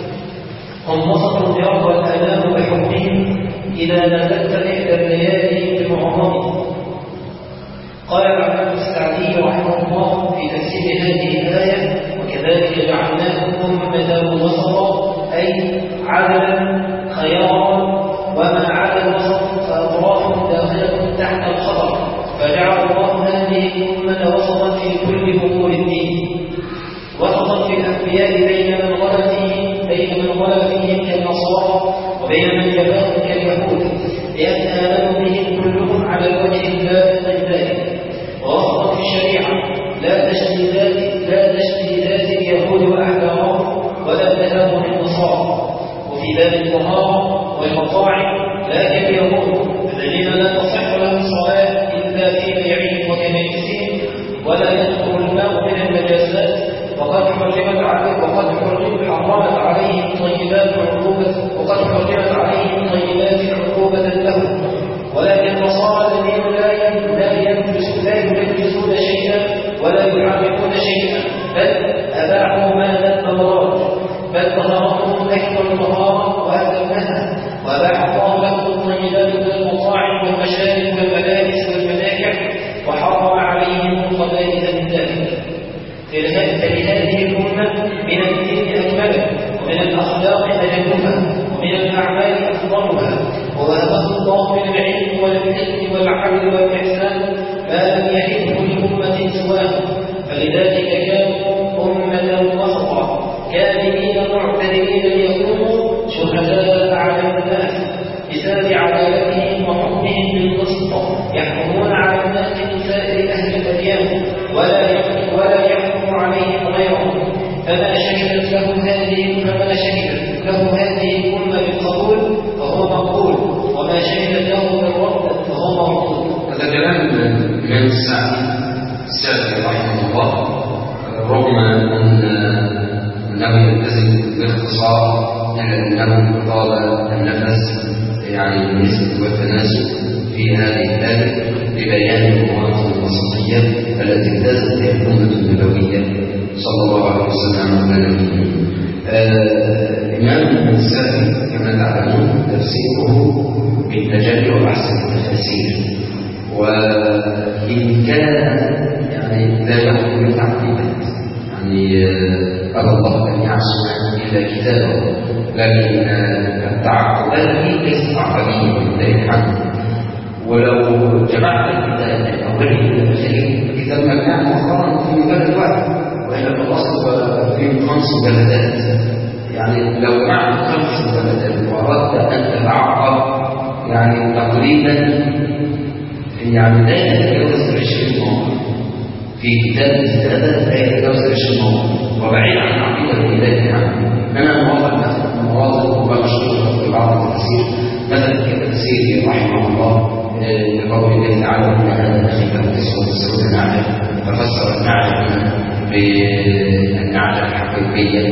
هم وسط يرضى الأنام بحكمهم إذا نزلت إحدى الليالي بمعظمه. قال العلامة السعدي رحمه الله في تفسير هذه الآية وكذلك جعلناكم أمة وسطا أي عدلا خيارا، وما عدا الوسط فأطراف داخلة تحت الخطر، فجعل الله هذه الأمة وسطا في كل أمور الدين، وسطا في الأنبياء بين من غلب فيهم بين من غلب فيهم كالنصارى وبين من جباهم كاليهود وجه الله من ذلك. ورفضا في الشريعة لا تشديدات لا تشديدات اليهود وأحكامهم ولا تهاب النصارى. وفي باب الطهارة والمطاعم لا كاليهود الذين لا تصح لهم الصلاة إلا في بيعهم وكنائسهم ولا يدخل الماء من النجاسات، وقد حرمت عليه وقد حرمت عليهم طيبات عقوبة وقد حرمت عليهم طيبات عقوبة لهم. ولكن النصارى الذين لا ينجسون لا ينجسون شيئا ولا يحرمون شيئا، بل أباحوا ما لا التمرات، بل طهارتهم أكثر طهارة وأتمها، وأباح الله لهم الطيبات من المطاعم والمشارب والملابس والمناكح، وحرم عليهم الخبائث من ذلك. فلهذه الأمة من الدين أكمله، ومن الأخلاق أجلها، ومن الأعمال أفضلها، ووهبه الله من العلم والحكم والعدل والإحسان ما لم يحبه لأمة سواه. فلذلك كانوا أمة وسطا كاملين معتدلين ليكونوا شهداء على الناس بسبب عدالتهم وحكمهم بالقسط، يحكمون على الناس من سائر أهل الأديان ولا يحكم ولا يحكم عليهم غيرهم. فما شهدت له هذه فما شهدت له هذه الأمة بالقبول فهو مقبول، وما شهدت له بالرد فهو مردود. هذا كلام الإمام السعدي السعدي رحمه الله، رغم أن أنه يلتزم باختصار إلا أنه طال النفس يعني بالنسبة والتناسب في هذه الآية لبيان المواطن الوسطية التي التزمت بها الأمة النبوية صلى الله عليه وسلم على نبيه. الإمام السعدي كما تعلمون تفسيره بالتجلي وأحسن التفاسير، وإن كان يعني لا يحكم التعقيبات يعني أبى الله أن يعصم إلا كتابه، لكن التعقبات ليست عقبية ولله الحمد. ولو جمعت الكتاب من أوله إلى آخره الكتاب مجموع مؤخرا في بلد واحد، وإلا في الأصل في خمس بلدات. يعني لو جمعت خمس بلدات وأردت أن تتعقب يعني تقريبا يعني لا يتجاوز عشرين موضوع في كتاب الزيادة، لا يتجاوز عشرين موضوع، وبعيد عن عقيدة ولله الحمد. أنا مواضع مثلا مواضع ومشهورة في بعض التفسير، مثلا كتفسير رحمه الله لقول الله تعالى إن هذا الخيفة تسوى تسوى النعجة، ففسر النعجة بالنعجة الحقيقية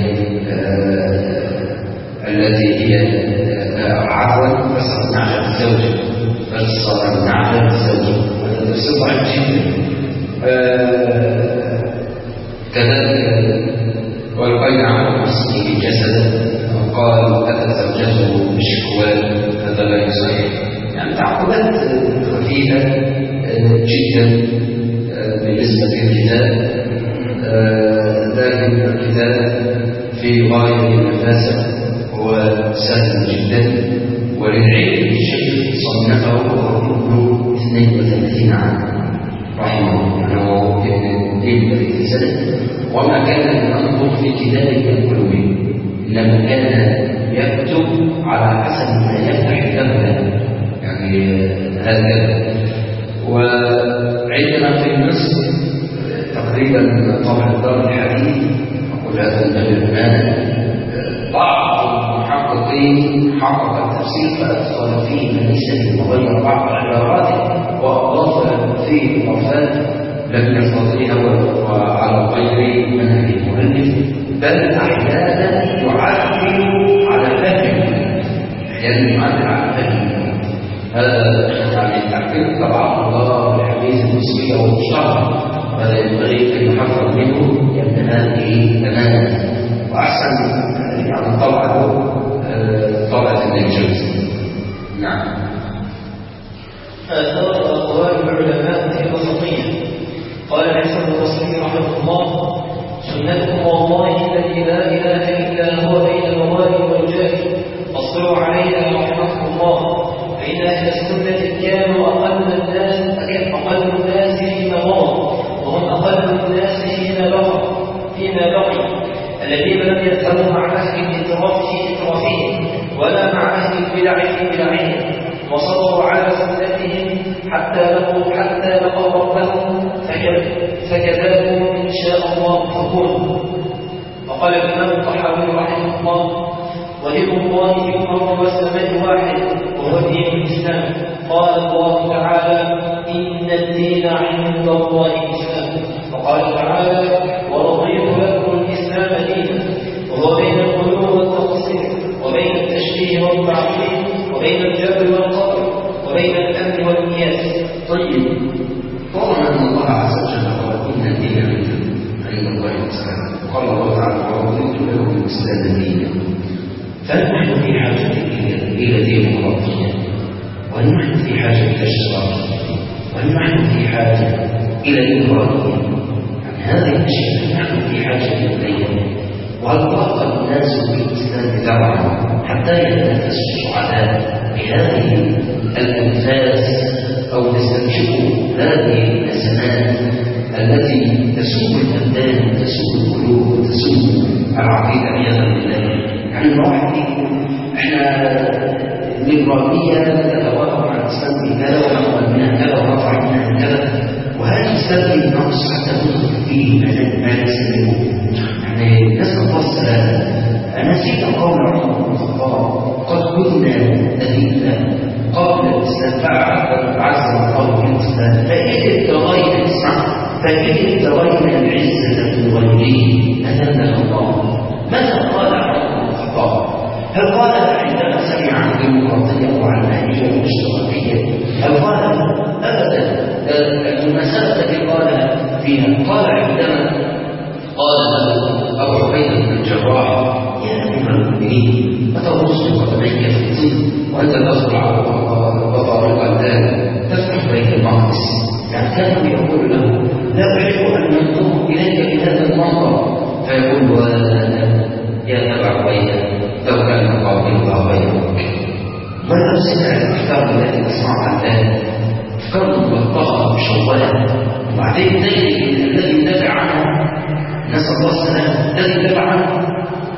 التي هي عفوا فسر النعجة الزوجة، فسر النعجة الزوجة، هذا تفسير ضعيف جدا. كذلك والقيل على نفسه جسدا وقال أتت زوجته بالشكوى، هذا لا يصح. يعني تعقبات خفيفة جدا بالنسبة للكتاب، لكن الكتاب في غاية النفاسة هو سهل جدا، وللعلم الشيخ صنفه وكله اثنين وثلاثين عاما رحمه الله، يعني اثنين وثلاثين سنة، وما كان ينظر في كتاب يأكل منه، إنما كان يكتب على حسب ما يفتح له يعني هكذا. وعندنا في مصر تقريبا طبعا دار الحديث أقول هذا البلد بعض المحققين حقق التفسير فأدخل فيه ما ليس به وغير بعض العبارات وأضاف فيه إضافات لم يستطيع وعلى غير منهج المؤلف، بل أحيانا يعدل على فهم أحيانا يعدل على فهم. هذا يعني التعبير طبعا الله الحديث المصري أو المشترك، وهذا ينبغي أن يحفظ منه لأن هذه أمانة، وأحسن يعني طبعا طبعا الجوزي. نعم. آثار أقوال العلماء في الوسطية. قال الحسن البصري رحمه الله: سنتكم والله الذي لا إله إلا هو بين الوالي والجاهل، فاصبروا عليها رحمكم الله، فإن أهل السنة كانوا أقل الناس أقل الناس فيما مضى، وهم أقل الناس فيما بقي فيما بقي الذين لم يذهبوا مع أهل الإتراف في إترافهم ولا مع أهل البدع في بدعهم، وصبروا على سنتهم حتى لقوا حتى لقوا ربهم فكذلكم إن شاء الله تكونوا. وقال الإمام الطحاوي رحمه الله: ودين الله في الأرض والسماء واحد وهو دين الإسلام. قال الله تعالى: إن الدين عند الله الإسلام. وقال تعالى: ورضيت لكم الإسلام دينا. وهو بين الغلو والتقصير، وبين التشبيه والتعظيم، وبين الجبر والقدر، وبين الأمن والقياس. طيب، طالما أن الله عز وجل قال إن الدين عند الله الإسلام، وقال الله تعالى: ورضيت لكم الإسلام دينا، فنحن في حاجة إلى ديمقراطية، ونحن في حاجة إلى اشتراكية، ونحن في حاجة إلى ليبرالية. يعني هذه الأشياء نحن في حاجة إليها. وهل طاق الناس في الإسلام ذرعا حتى يتنافس السعداء بهذه الأنفاس، أو نستنشق هذه الأزمات التي تسوء الأبدان وتسوء القلوب وتسوء العقيدة عياذا بالله؟ يعني الواحد يقول احنا الليبرالية تتوافق مع الإسلام في كذا ونقبل منها كذا ونطلع منها كذا، وهذا الإسلام نقص حتى ندخل فيه ما ليس منه. يعني نسأل الله السلامة. أنا نسيت قول عمر بن الخطاب: قد كنا أذلة قبل الإسلام فعز الله في الإسلام، فإن ابتغينا اسمع فإن ابتغينا العزة من غيره أذلنا الله. ماذا قال عمر بن الخطاب؟ هل قالها عندما سمع عن الديمقراطية والعلمانية والاشتراكية؟ هل قالها؟ أبدا. المسألة التي قالها فيها قال عندما قال أبو عبيدة بن الجراح: يا أمير المؤمنين، أترص قدميك في الظل وأنت تزرع بطارق الآن تفتح بيت المقدس؟ يعني كانوا يقول له: لا أحب أن ننظر إليك بهذا المنظر. فيقول: يا أبا عبيدة، لو كان قابلها غيرك. ولا أسمع الأفكار التي نسمعها الآن، أفكار مبطخة مشوهة، وبعدين تجد الذي دافع عنها، نسأل الله السلامة، الذي دافع عنها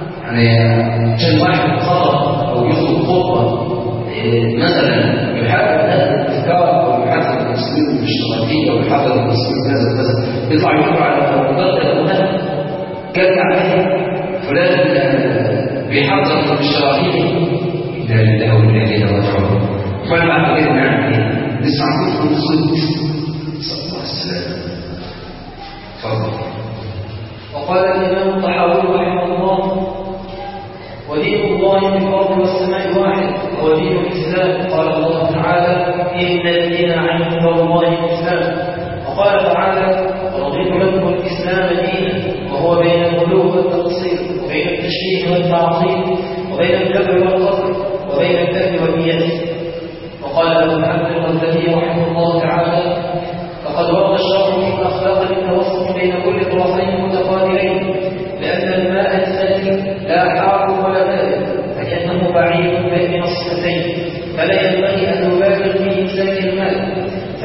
يعني كان واحد خطأ أو يخطب خطبة مثلا يحارب هذه الأفكار أو يحارب المسلمين الاشتراكية أو يحارب المسلمين كذا كذا، يطلع يقول على الأفكار الأولى كان عليه فلان بيحضر الاشتراكية. إنا لله وإنا إليه راجعون. فلما علينا نعمل إيه؟ نسمع كل الصوت. صلى الله عليه وسلم. تفضل. وقال الإمام الطحاوي رحمه الله: ودين الله في الأرض والسماء واحد وهو دين الإسلام. قال الله تعالى: إن الدين عند الله الإسلام. وقال تعالى: ورضيت لكم الإسلام دينا. وهو بين الغلو والتقصير، وبين التشبيه والتعظيم، وبين الجبر والقدر، وبين الكذب والنية. وقال ابن عبد الغزالي رحمه الله تعالى: فقد ورد الشرع في الأخلاق للتوسط بين كل طرفين متقابلين، لأن الماء السائل لا حار ولا بارد، فكأنه بعيد بين الصفتين، فلا ينبغي أن نبالغ في إمساك الماء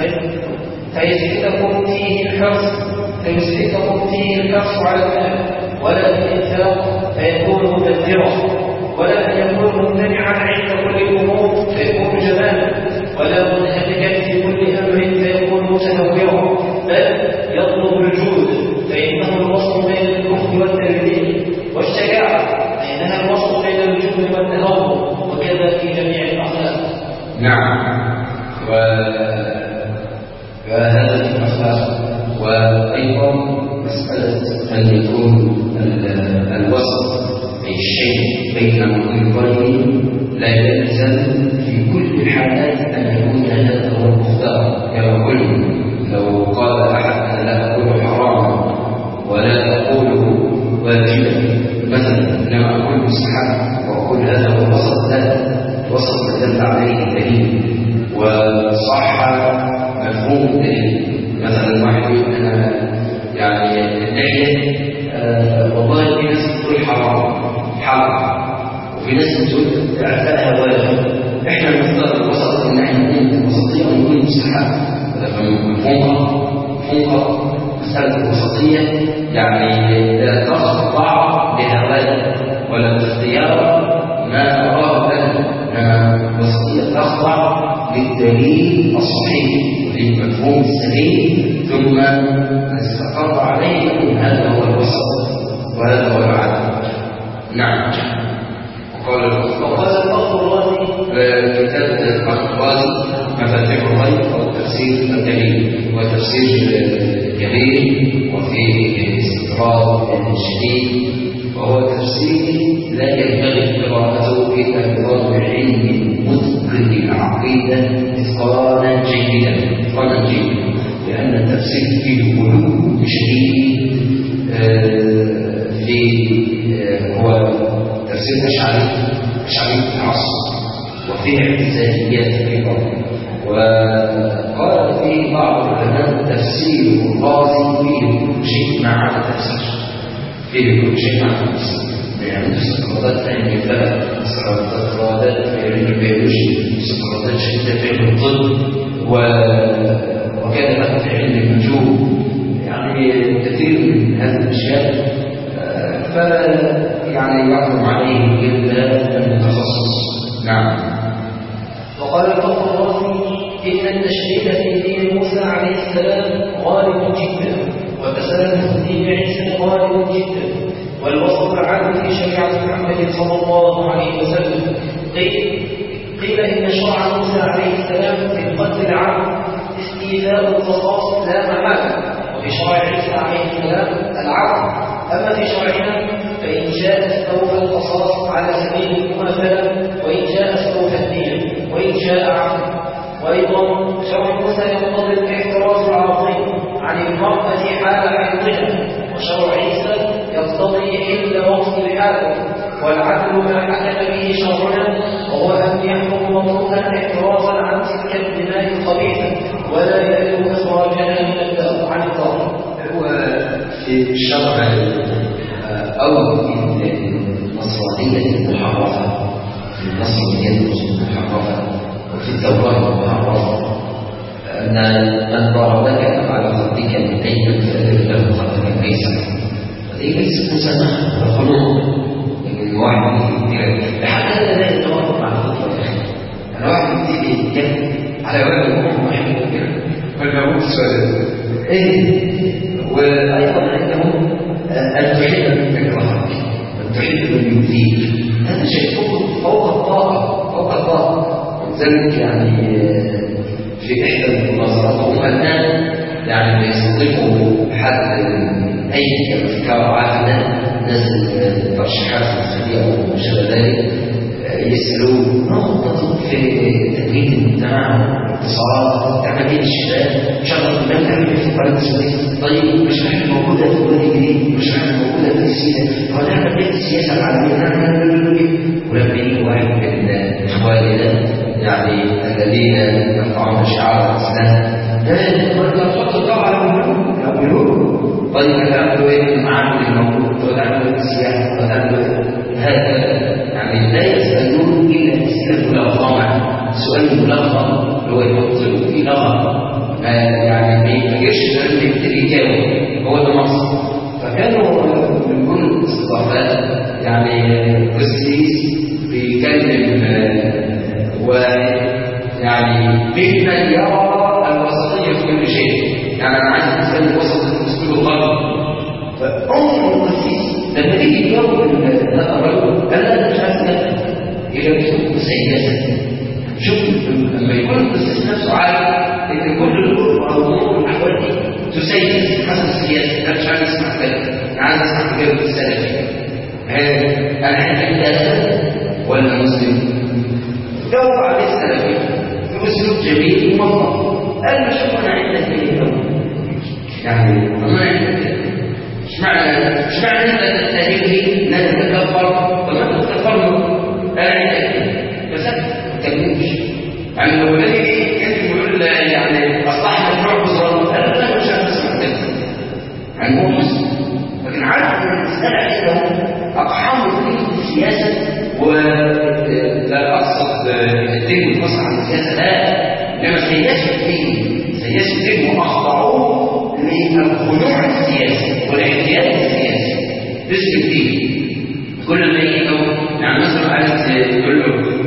فيسعدكم فيه الحرص فيسعدكم فيه الحرص على الماء، ولا الإنفاق فيكون مبذرا، ولا أن يكون ممتنعا عند كل الأمور فيكون جبانا، ولا منهمكا في كل أمر فيكون متهورا، بل يطلب الجود، فإنه الوسط بين البخل والتبذير، والشجاعة فإنها الوسط بين الجود والتهور، وكذا في جميع الأخلاق. نعم. وهذا في الأخلاق. وأيضا مسألة أن يكون الوسط أي الشيء بين القلبين لا يلزم في كل الحالات أن يكون هذا هو المختار. كما قلنا لو قال أحد أنا لا أقول حراما ولا أقول واجبا مثلا، لما أقول مستحب وأقول هذا هو الوسط، لا، الوسط ما دل عليه الدليل وصح مفهوم الدليل. مثلا واحد يقول أنا يعني اللحية آه والله في ناس بتقول حرام حرام، وفي ناس بتقول اعفائها واجب. احنا نختار الوسط ان احنا نكون وسطيه ونكون مستحب. مفهومها مفهومها مساله الوسطيه يعني لا تخضع لهواك ولا باختيار ما اراه لك، انما الوسطيه تخضع للدليل الصحيح وللمفهوم السليم ثم استقر عليه يكون هذا هو الوسط وهذا هو العدل. نعم. وقال الفخر كتاب الفخر الرازي مفاتيح الغيب والتفسير الدليل وتفسير جميل وفيه استطراد شديد، وهو تفسير لا ينبغي قراءته الا بضرب علم متقن العقيده اتقانا جيدا اتقانا جيدا، لان التفسير فيه غلو شديد في هو تفسير اشعري اشعري العصر وفيه اعتزاليات ايضا. وقال فيه بعض العلماء تفسير الرازي فيه كل شيء مع التفسير، فيه كل شيء مع التفسير، يعني استقرارات علم الفلك، استقرارات في علم البيولوجي، استقرارات شديدة في علم الطب، وكذا في علم النجوم، يعني كثير من هذه الاشياء. فلا يعني يحكم عليه الا المتخصص. نعم. وقال الفخر الرازي إن التشديد في دين موسى عليه السلام غالب جدا، وتسامح في دين عيسى غالب جدا، والوسط العدل في شريعة محمد صلى الله عليه وسلم. قيل قيل إن شرع موسى عليه السلام في القتل العام استيفاء القصاص لا محالة، وفي شرع عيسى عليه السلام العدل. أما في شرعنا فإن جاء استوفى القصاص على سبيل المماثلة، وإن جاء استوفى الدين، وإن جاء عقل. وأيضا شرع موسى يقتضي الاحتراز العظيم عن المرأة حال حيضها، وشرع عيسى يقتضي حل وقت الحال. والعدل ما حكم به شرعنا وهو أن يحكم مطلوبا احترازا عن تلك الدماء الخبيثة ولا يلزم إخراجها من الدار عن الظاهر. هو في الشرع أو في النصرانية المحرفة، في النصرانية المحرفة وفي التوراة المحرفة، أن من ضربك على خدك من أيمن فأدرك له خدك الأيسر. هذه ليست مسامحة وخلوق، لكن واحد لحد هذا لا يتوافق مع الخطوة يا أخي. أنا واحد يجي يتكلم على ولد الأم واحد كده والموت السؤال إيه، وأيضا عندهم أن تحب من يكرهك، أن تحب من يؤذيك. هذا شيء فوق الطاقة، فوق الطاقة. ولذلك يعني في إحدى المناظرات هم الآن يعني يستضيفوا حد أي أفكار عادة نزل ترشيحات الخلية أو ما شابه ذلك، يسألوا ما خطتك في تنمية المجتمع والاتصالات تعمل الشباب إن شاء الله تبان تعمل في قرية السويس. طيب مش احنا موجودة في الوادي الجديد، مش احنا موجودة في سينا، هو نعمل بيت السياسة العالمية نعمل ايه؟ ولما يجي واحد من إخواننا يعني الذين يرفعون شعار الإسلام تحط طبعا يقولون طيب تعملوا ايه المعامل الموجود وتعملوا السياسة وتعملوا هذا، يعني لا يسألون إلا أسئلة ملغمة. سؤال ملغم هو يحط في لغم يعني ما يجيش يبتدي يجاوب، هو ده مقصد. فكانوا من كل الاستضافات يعني قسيس بيكلم ويعني ممن يرى الوسطية في كل شيء، يعني أنا عايز أسأل الوسط المسؤول القلب. فأنظر القسيس لما تيجي تجاوب هذا الرجل قال لا مش عايز نفسه إلى بسوء سياسة. شوف لما يكون القسيس نفسه عارف إن كل الأمور والأمور والأحوال دي تسيس حسب السياسة، أنا مش عايز أسمع كلام، أنا عايز أسمع كلام السلفي. أنا عندي كافر ولا مسلم؟ جاوب عليه السلفي بأسلوب جميل ومطلق. قال له شوف أنا عندك إيه يعني أنا عندك اشمعنى اشمعنى انت تستهيني لا تتكبر وما تتكبر لا عندك بس ما تكلمش. يعني لو الذي ايه كان يقول يعني اصلح مشروع وزاره انا لا مش هسمع كده عن مو مسلم، لكن عارف ان المساله عنده اقحام في السياسه. ولا اقصد الدين المنفصل عن السياسه، لا، انما سياسه الدين سياسه الدين واخضعوه للخضوع السياسي والاحتيال السياسي باسم الدين. كل ما يجوا يعني مثلا عايز يقول له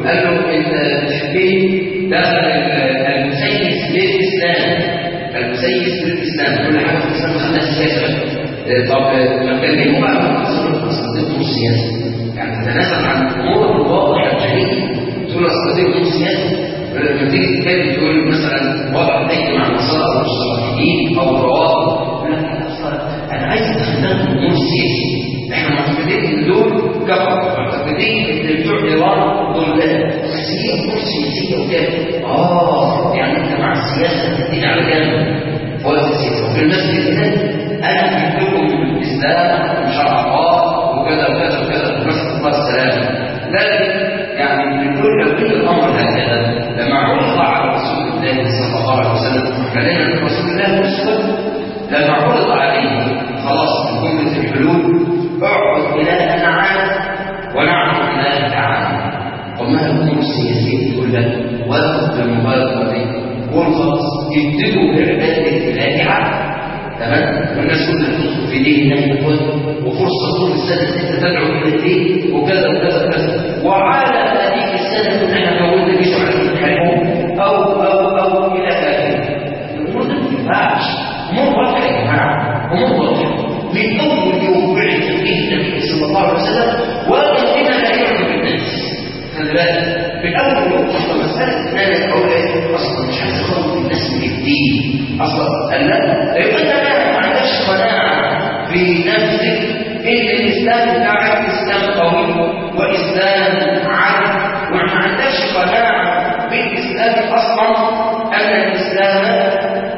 قال له انت بتحبني؟ دخل المسيس للاسلام، المسيس للاسلام، كل حاجه في الاسلام خدها سياسه. طب لما كلموا بقى عن اصل السياسه، يعني تنازل عن الامور الواضحه الجليه، تقول اصل دي سياسه. ولما تيجي تتكلم تقول مثلا وضع الدين مع النصارى والاشتراكيين او الروافض، يقول لك انا عايز اتخذها امور سياسي. احنا معتقدين ان دول كفر، معتقدين ان بتوع ايران دول بس هي امور سياسيه وكده. اه يعني انت مع السياسه تدين على جنب في وقت السياسه، وفي المسجد هنا انا جبت لكم الاسلام وشرع الله وكذا وكذا وكذا ونسال الله السلامه. لكن يعني بنقول لو كان الامر هكذا لما عرض على رسول الله صلى الله عليه وسلم، فلان رسول الله مسلم لما عرض عليه خلاص من جمله الحلول اعبد الهنا عاد ونعبد الهك عاد. طب ما الامور السياسيه تقول لك وقف بالمبالغه دي، قول خلاص ابتدوا بعباده الاله عاد، تمام؟ والناس كلها تدخل في دين الله وفرصه طول السنه انت تدعو الى الدين وكذا وكذا وكذا، وعلى هذه السنه ان احنا نقول لك على الحلم او او او الى اخره. الامور دي ما تنفعش، امور واضحه يا جماعه، امور واضحه. من اول يوم بعث فيه النبي صلى الله عليه وسلم وكان بما لا يعلم الناس. خلي بالك من اول يوم اصلا مساله ان انا اقول ايه اصلا مش عايز اخرج الناس من الدين اصلا. قال لا، يبقى انت ما عندكش قناعه في نفسك ان الاسلام بتاعك اسلام قوي واسلام عادل، وما عندكش قناعه بالاسلام اصلا ان الاسلام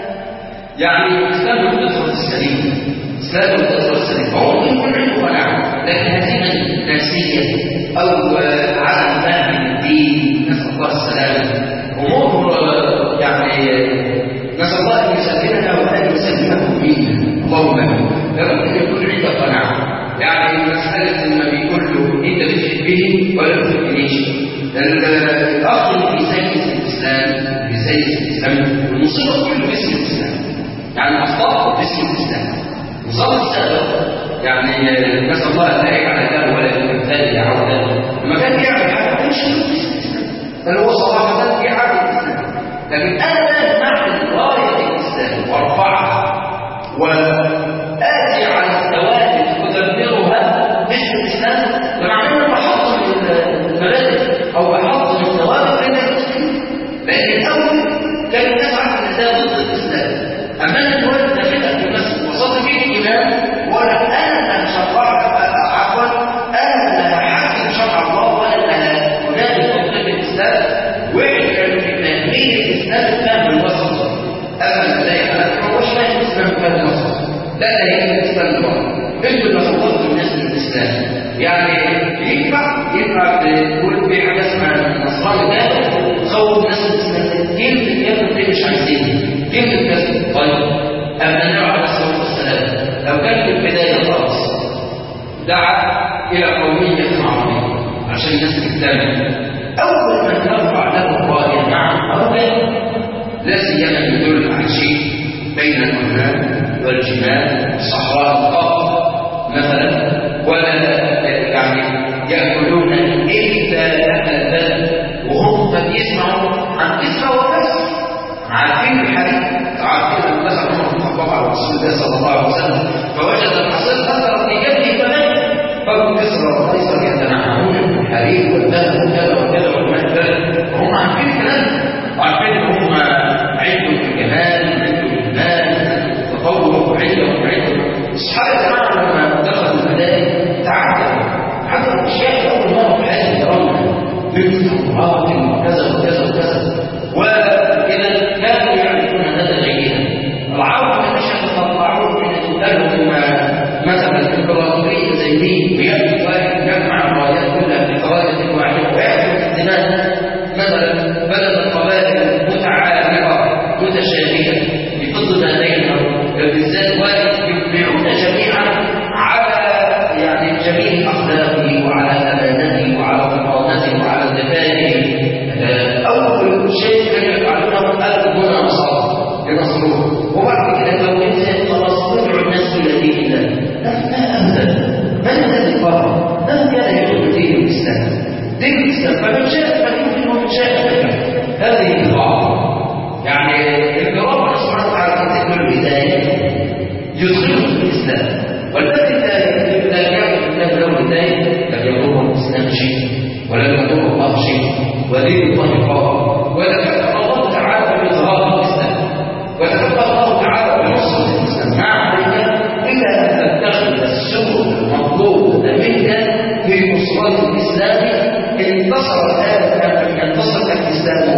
يعني اسلام الفطره السليمه، اسلام الفطره السليمه. هو ممكن يكون عنده قناعه لكن هزيمه نفسيه او عدم فهم الدين، نسال الله السلامه. امور يعني نسال الله ان يسلمنا وان يسلمكم منا، اللهم امين. لابد ان يكون عندك قناعه، يعني مساله ان بيقول له انت بتحبني ولا ما بتحبنيش. الاخ اللي بيسيس الاسلام بيسيس الاسلام والمصيبه كله باسم الاسلام، يعني اخطاء باسم الاسلام. نظام السابق يعني نسال الله ان لا يجعل له ولا يمثال يعود لما كان يعمل حاجه مش باسم الاسلام، بل هو صراحه يعاد الاسلام. لكن انا نعمل رايه الاسلام وارفعها وآتي على الثوابت ودمرها باسم الإسلام، بمعنى أنه بحطم المبادئ أو بحطم الثوابت بين المسلمين. لأن الأول كان الناس عارفة أن ده ضد الإسلام، أما أنا دلوقتي داخلها في المسجد وصلت فيه الإمام وأنا أنا اللي شرع عفوا أنا اللي هحكم شرع الله وأنا اللي هنادي بطريق الإسلام، وإحنا في تهمية الإسلام الفهم الوسط. أما لا ما هوش فاهم الإسلام الفهم الوسط، لا لا هي الإسلام الوسط. انتوا اللي خلطتوا الناس من الإسلام. يعني ينفع ينفع تقول في حاجة اسمها النصراني ده تخوف الناس من الإسلام، كلمة الكلام دي مش عايزينها، كلمة الكلام. طيب أما النبي عليه الصلاة والسلام لو كان في البداية خالص دعا إلى قومية عربية عشان الناس تجتمع، أول من يرفع له راية نعم أو لا، لا سيما يدل على شيء بين الأمام والجمال صحراء القبر مثلا، ولا يعني يأكلون إلا أهل البلد وهم قد يسمعوا عن كسرى وكسر، عارفين الحديث، عارفين أن دخل عمر بن الخطاب على رسول الله صلى الله عليه وسلم فوجد الحصير أثر في جبهه فمات، فقالوا كسرى وقيصر يتنعمون الحرير والذهب وكذا وكذا وما البلد، وهم عارفين الكلام، وعارفين ان هم عندهم الجمال، عندهم المال، عندهم التطور، وعندهم وعندهم الصحابه يا جماعه لما دخلوا المدائن تعجبوا، تعجبوا اشياء اول مره في حياتهم يرونها،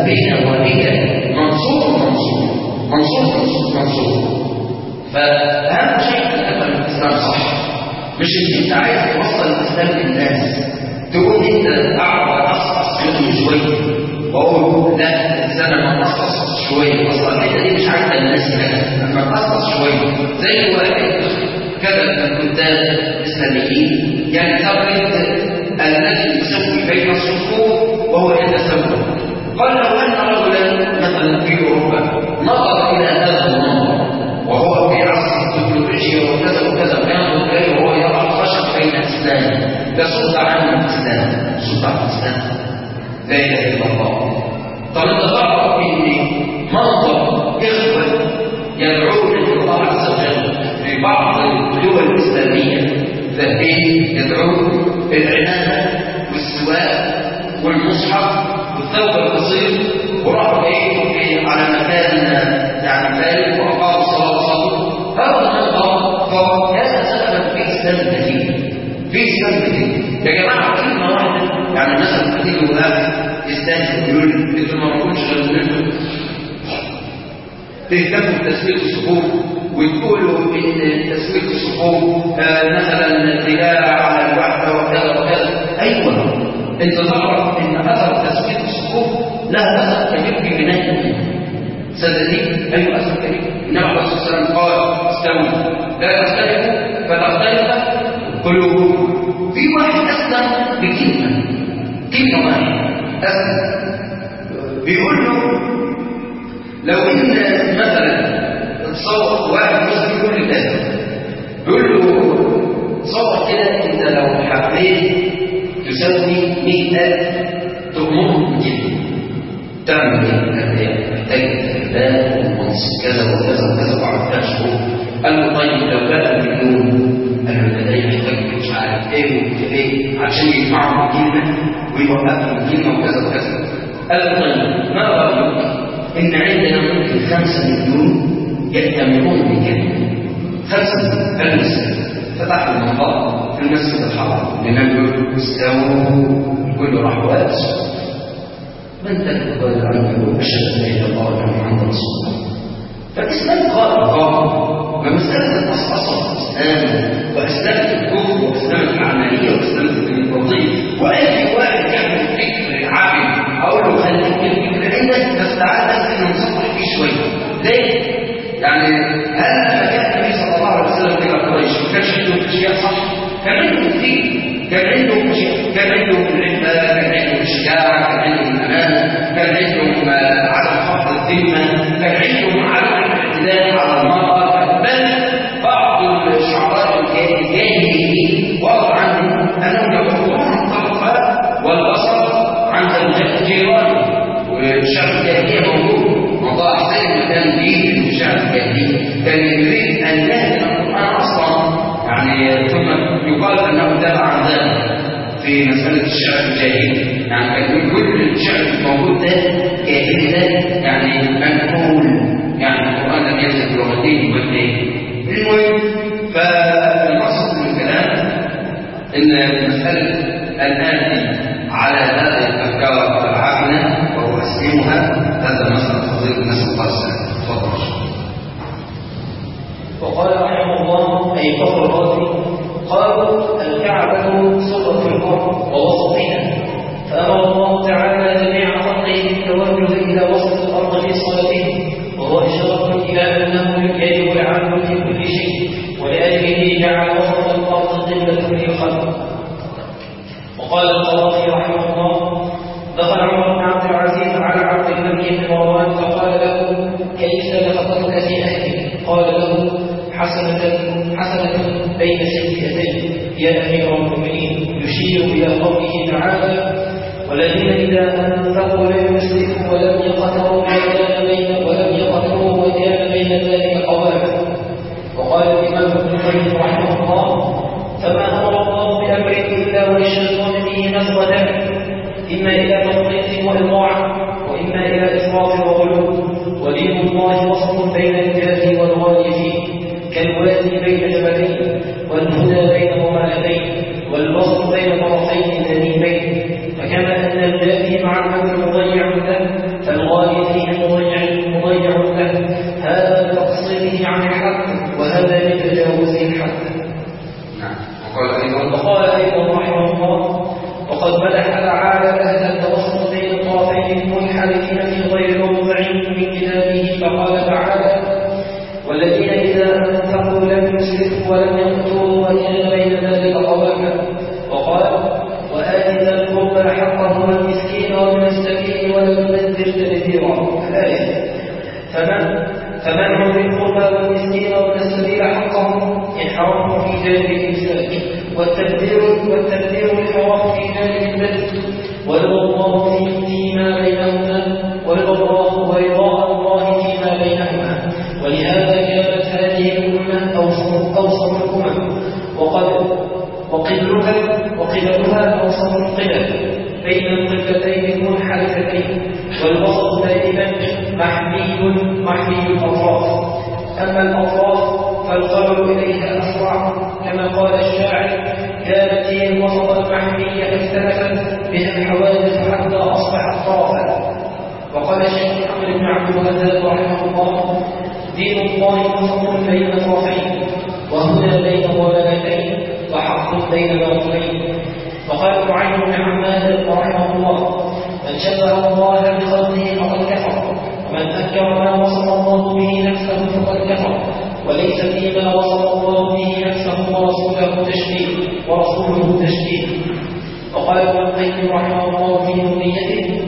بين وبين منصور منصور منصور منصور منصور. فأهم شيء أن تفهم الإسلام صح، مش إن أنت عايز توصل الإسلام للناس تقول أنت أعرض أصص منه شوية وأقول لا الإنسان ما أصص شوية، أصلا الحتة دي مش عاجبة الناس كده، لما أصص شوية زي واحد كذا من كتاب إسلاميين يعني تقلد الذي يسوي بين الصفوف وهو يتسوى. قال لو أن رجلا مثلا في أوروبا نظر إلى هذا النظر وهو في عصر التكنولوجيا وكذا وكذا وينظر إليه وهو يرى الخشب بين أسنانه يصد عنه الإسلام، يصد عن الإسلام، لا إله إلا الله. طب أنت تعرف إن منظر إخوة يدعون إلى الله عز وجل في بعض الدول الإسلامية فإن يدعون بالعناية والسواك والمصحف والثوب القصير وراحوا ايه على مكان يعني ثالث واقاموا الصلاه وصلوا، هذا النظام فهذا سبب في اسلام جديد، في اسلام جديد يا جماعه. كلمه واحده يعني مثلا تيجي واحد يستنزف يقول انتوا ما بتكونش غير انتوا تهتموا بتسويه الصفوف وتقولوا ان تسويه الصفوف مثلا دلاله على الوحده وكذا وكذا. ايوه انت تعرف ان اثر تسويه الصفوف لها اثر كبير في بناء الدين. صدقني ايوه اثر كبير. النبي عليه الصلاه والسلام قال استووا لا تختلفوا فتختلف قلوبكم. في واحد اسلم بكلمه كلمه واحده اسلم بيقول له لو ان مثلا تصور واحد مسلم يقول للاسف بيقول له تصور كده انت لو حبيت تسوي مئة ألف تأمره بكلمة تعمل ايه؟ محتاج استخدام ومنصب كذا وكذا وكذا وبعد ثلاث شهور. قال له طيب لو بقى مليون، قال له ده يحتاج مش عارف ايه وايه عشان يجمعوا الكلمة ويوقفوا الكلمة وكذا وكذا. قال له طيب ما رأيك إن عندنا ممكن خمسة مليون يأتمرون بكلمة؟ خمسة مليون قال له فتح المنطقة في المسجد الحرام لنقول استووا كل راح واسع من تكبر عنه أشهد أن لا إله إلا الله وأن محمدا رسول الله. فالإسلام قائم قائم ومسألة الأصل الإسلام وأسلامة الكفر وأسلامة العملية وأسلامة الديمقراطية. وأي واحد يعمل فكر عاقل أقول له خليك الفكر عندك بس تعال بس إنه نصبح فيه شوية. ليه؟ يعني هل لما جاء النبي صلى الله عليه وسلم إلى قريش ما كانش عنده أشياء صح؟ كان عنده كثير، كان عنده أشياء، كان عنده العفة، كان عنده الشجاعة، كان عنده الأمان، كان عندهم عدم خفض الذمة، كان عندهم عدم الاعتداء على المرأة. بل بعض الشعراء الجاهليين وضع عنهم أنهم يغضون الطرف والبصر عن زوجات الجيران. والشعب الجاهلية موجود موضوع حسين كان بيه في الشعب الجاهلي كان يريد أن يهدم القرآن أصلا يعني ثم يقال أنه دافع عن ذلك في مسألة الشعب الجاهلي. يعني كان كل الشعب الموجود ده جاهلي ده يعني منقول، يعني القرآن لم ينزل بلغتين واثنين. المهم فالمقصود من الكلام أن المسألة الآن على هذه الأفكار العامة وهو أسلمها هذا مسألة فضيل نسأل الله السلامة. تفضل. وقال رحمه الله أي فضل الرازي قالوا الكعبة سرة الأرض ووسطها، فأمر الله تعالى جميع خلقه بالتوجه إلى وسط الأرض في صلاته، وهو إشارة إلى أنه يجب العمل في كل شيء، ولأجله جعل وسط الأرض قبلة للخلق. وقال القرافي رحمه الله دخل عمر بن عبد العزيز على عبد الملك بن مروان فقال له كيف سلفتك في أهلك؟ قال له حسنة حسنة بين سيئتين يا أمير المؤمنين، يشير إلى قوله تعالى والذين إذا أنفقوا لم يسرفوا ولم يقتروا وكان بين ولم يقتروا وكان بين ذلك قواما. وقال الإمام ابن القيم رحمه الله فما أمر الله بأمر إلا وللشيطان به نزغة إما إلى تفريط وإضاعة وإما إلى إسراف وغلو. ودين الله وسط بين الجاهل والغالي فيه كالوادي بين جبلين والهدى بين ضمانتين والبسط بين طرفين ذميمين. فكما أن الجاهل مع الأمر مضيع له فالغالي الغالي فيه مضيع مضيع له، هذا بتقصيره عن الحق وهذا بتجاوزه الحد. نعم. وقال أيضا وقال أيضا رحمه الله: وقد مدح تعالى أهل التوسط بين الطرفين المنحرفين في غير موضع من كتابه، فقال تعالى: والذين إذا أنفقوا لم يسرفوا ولم يقتروا وكان بين ذلك قواما. وقال: وآت ذا القربى حقه والمسكين وابن السبيل ولا تبذر تبذيرا. الآية. فمن فمنع بالقربى والمسكين وابن السبيل حقهم إحرام في جانب الإمساك، والتبذير والتبذير الحرام في جانب البذل، ورضا الله فيما بينهما ورضا الله ورضاء الله فيما بينهما. ولهذا كانت هذه الأمة أوسط الأمم، وقد وقبلها وقبلها أوسط القبل بين القبلتين المنحرفتين، والوسط دائما محمي محمي الأطراف. أما الأطراف فالقرب إليها أسرع، كما قال الشاعر: كانت هي الوسط المحمية اختلفت بها الحوادث حتى أصبحت طرفا. وقال الشيخ محمد بن عبد الوهاب رحمه الله: دين الله وسط بين طرفين، وهدى بين ضلالتين، وحق بين باطلين. وقال معين بن عماد رحمه الله: من شبه الله بخلقه فقد كفر، ومن أنكر ما وصف الله به نفسه فقد كفر، وليس فيما وصف الله به نفسه ورسوله تشبيه ورسوله تشبيه. وقال ابن القيم رحمه الله في نونيته: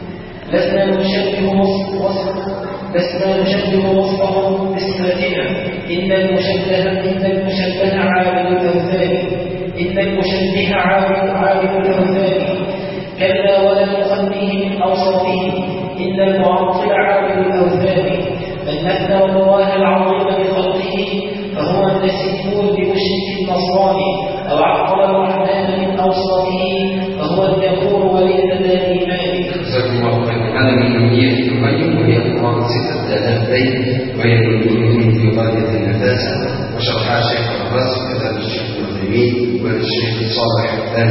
لسنا نشبه وصف لسنا نشبه وصفه بصفاتنا، إن المشبه إن المشبه عابد الأوثان إن المشبه عابد عابد الأوثان كلا ولا نخليه من أوصافه، إن المعطل عابد الأوثان. من نكر الله العظيم بخلقه فهو النسيب بمشرك النصراني، أو عطل الرحمن من أوصافه فهو الكفور وليس ذا إيمان. جزاكم الله خيرا. هذا من نونية القيم، وهي قرآن ستة آلاف بيت، وهي من في غاية النفاسة، وشرحها شيخ الرأس كذلك الشيخ العثيمين والشيخ صالح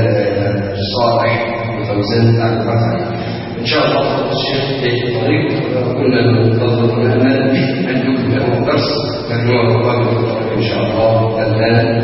صالح وفوزان الرفعي. إن شاء الله فضل الشيخ في طريق كنا نفضل الأمل أن نكمل الدرس مجموعة الطالب إن شاء الله الآن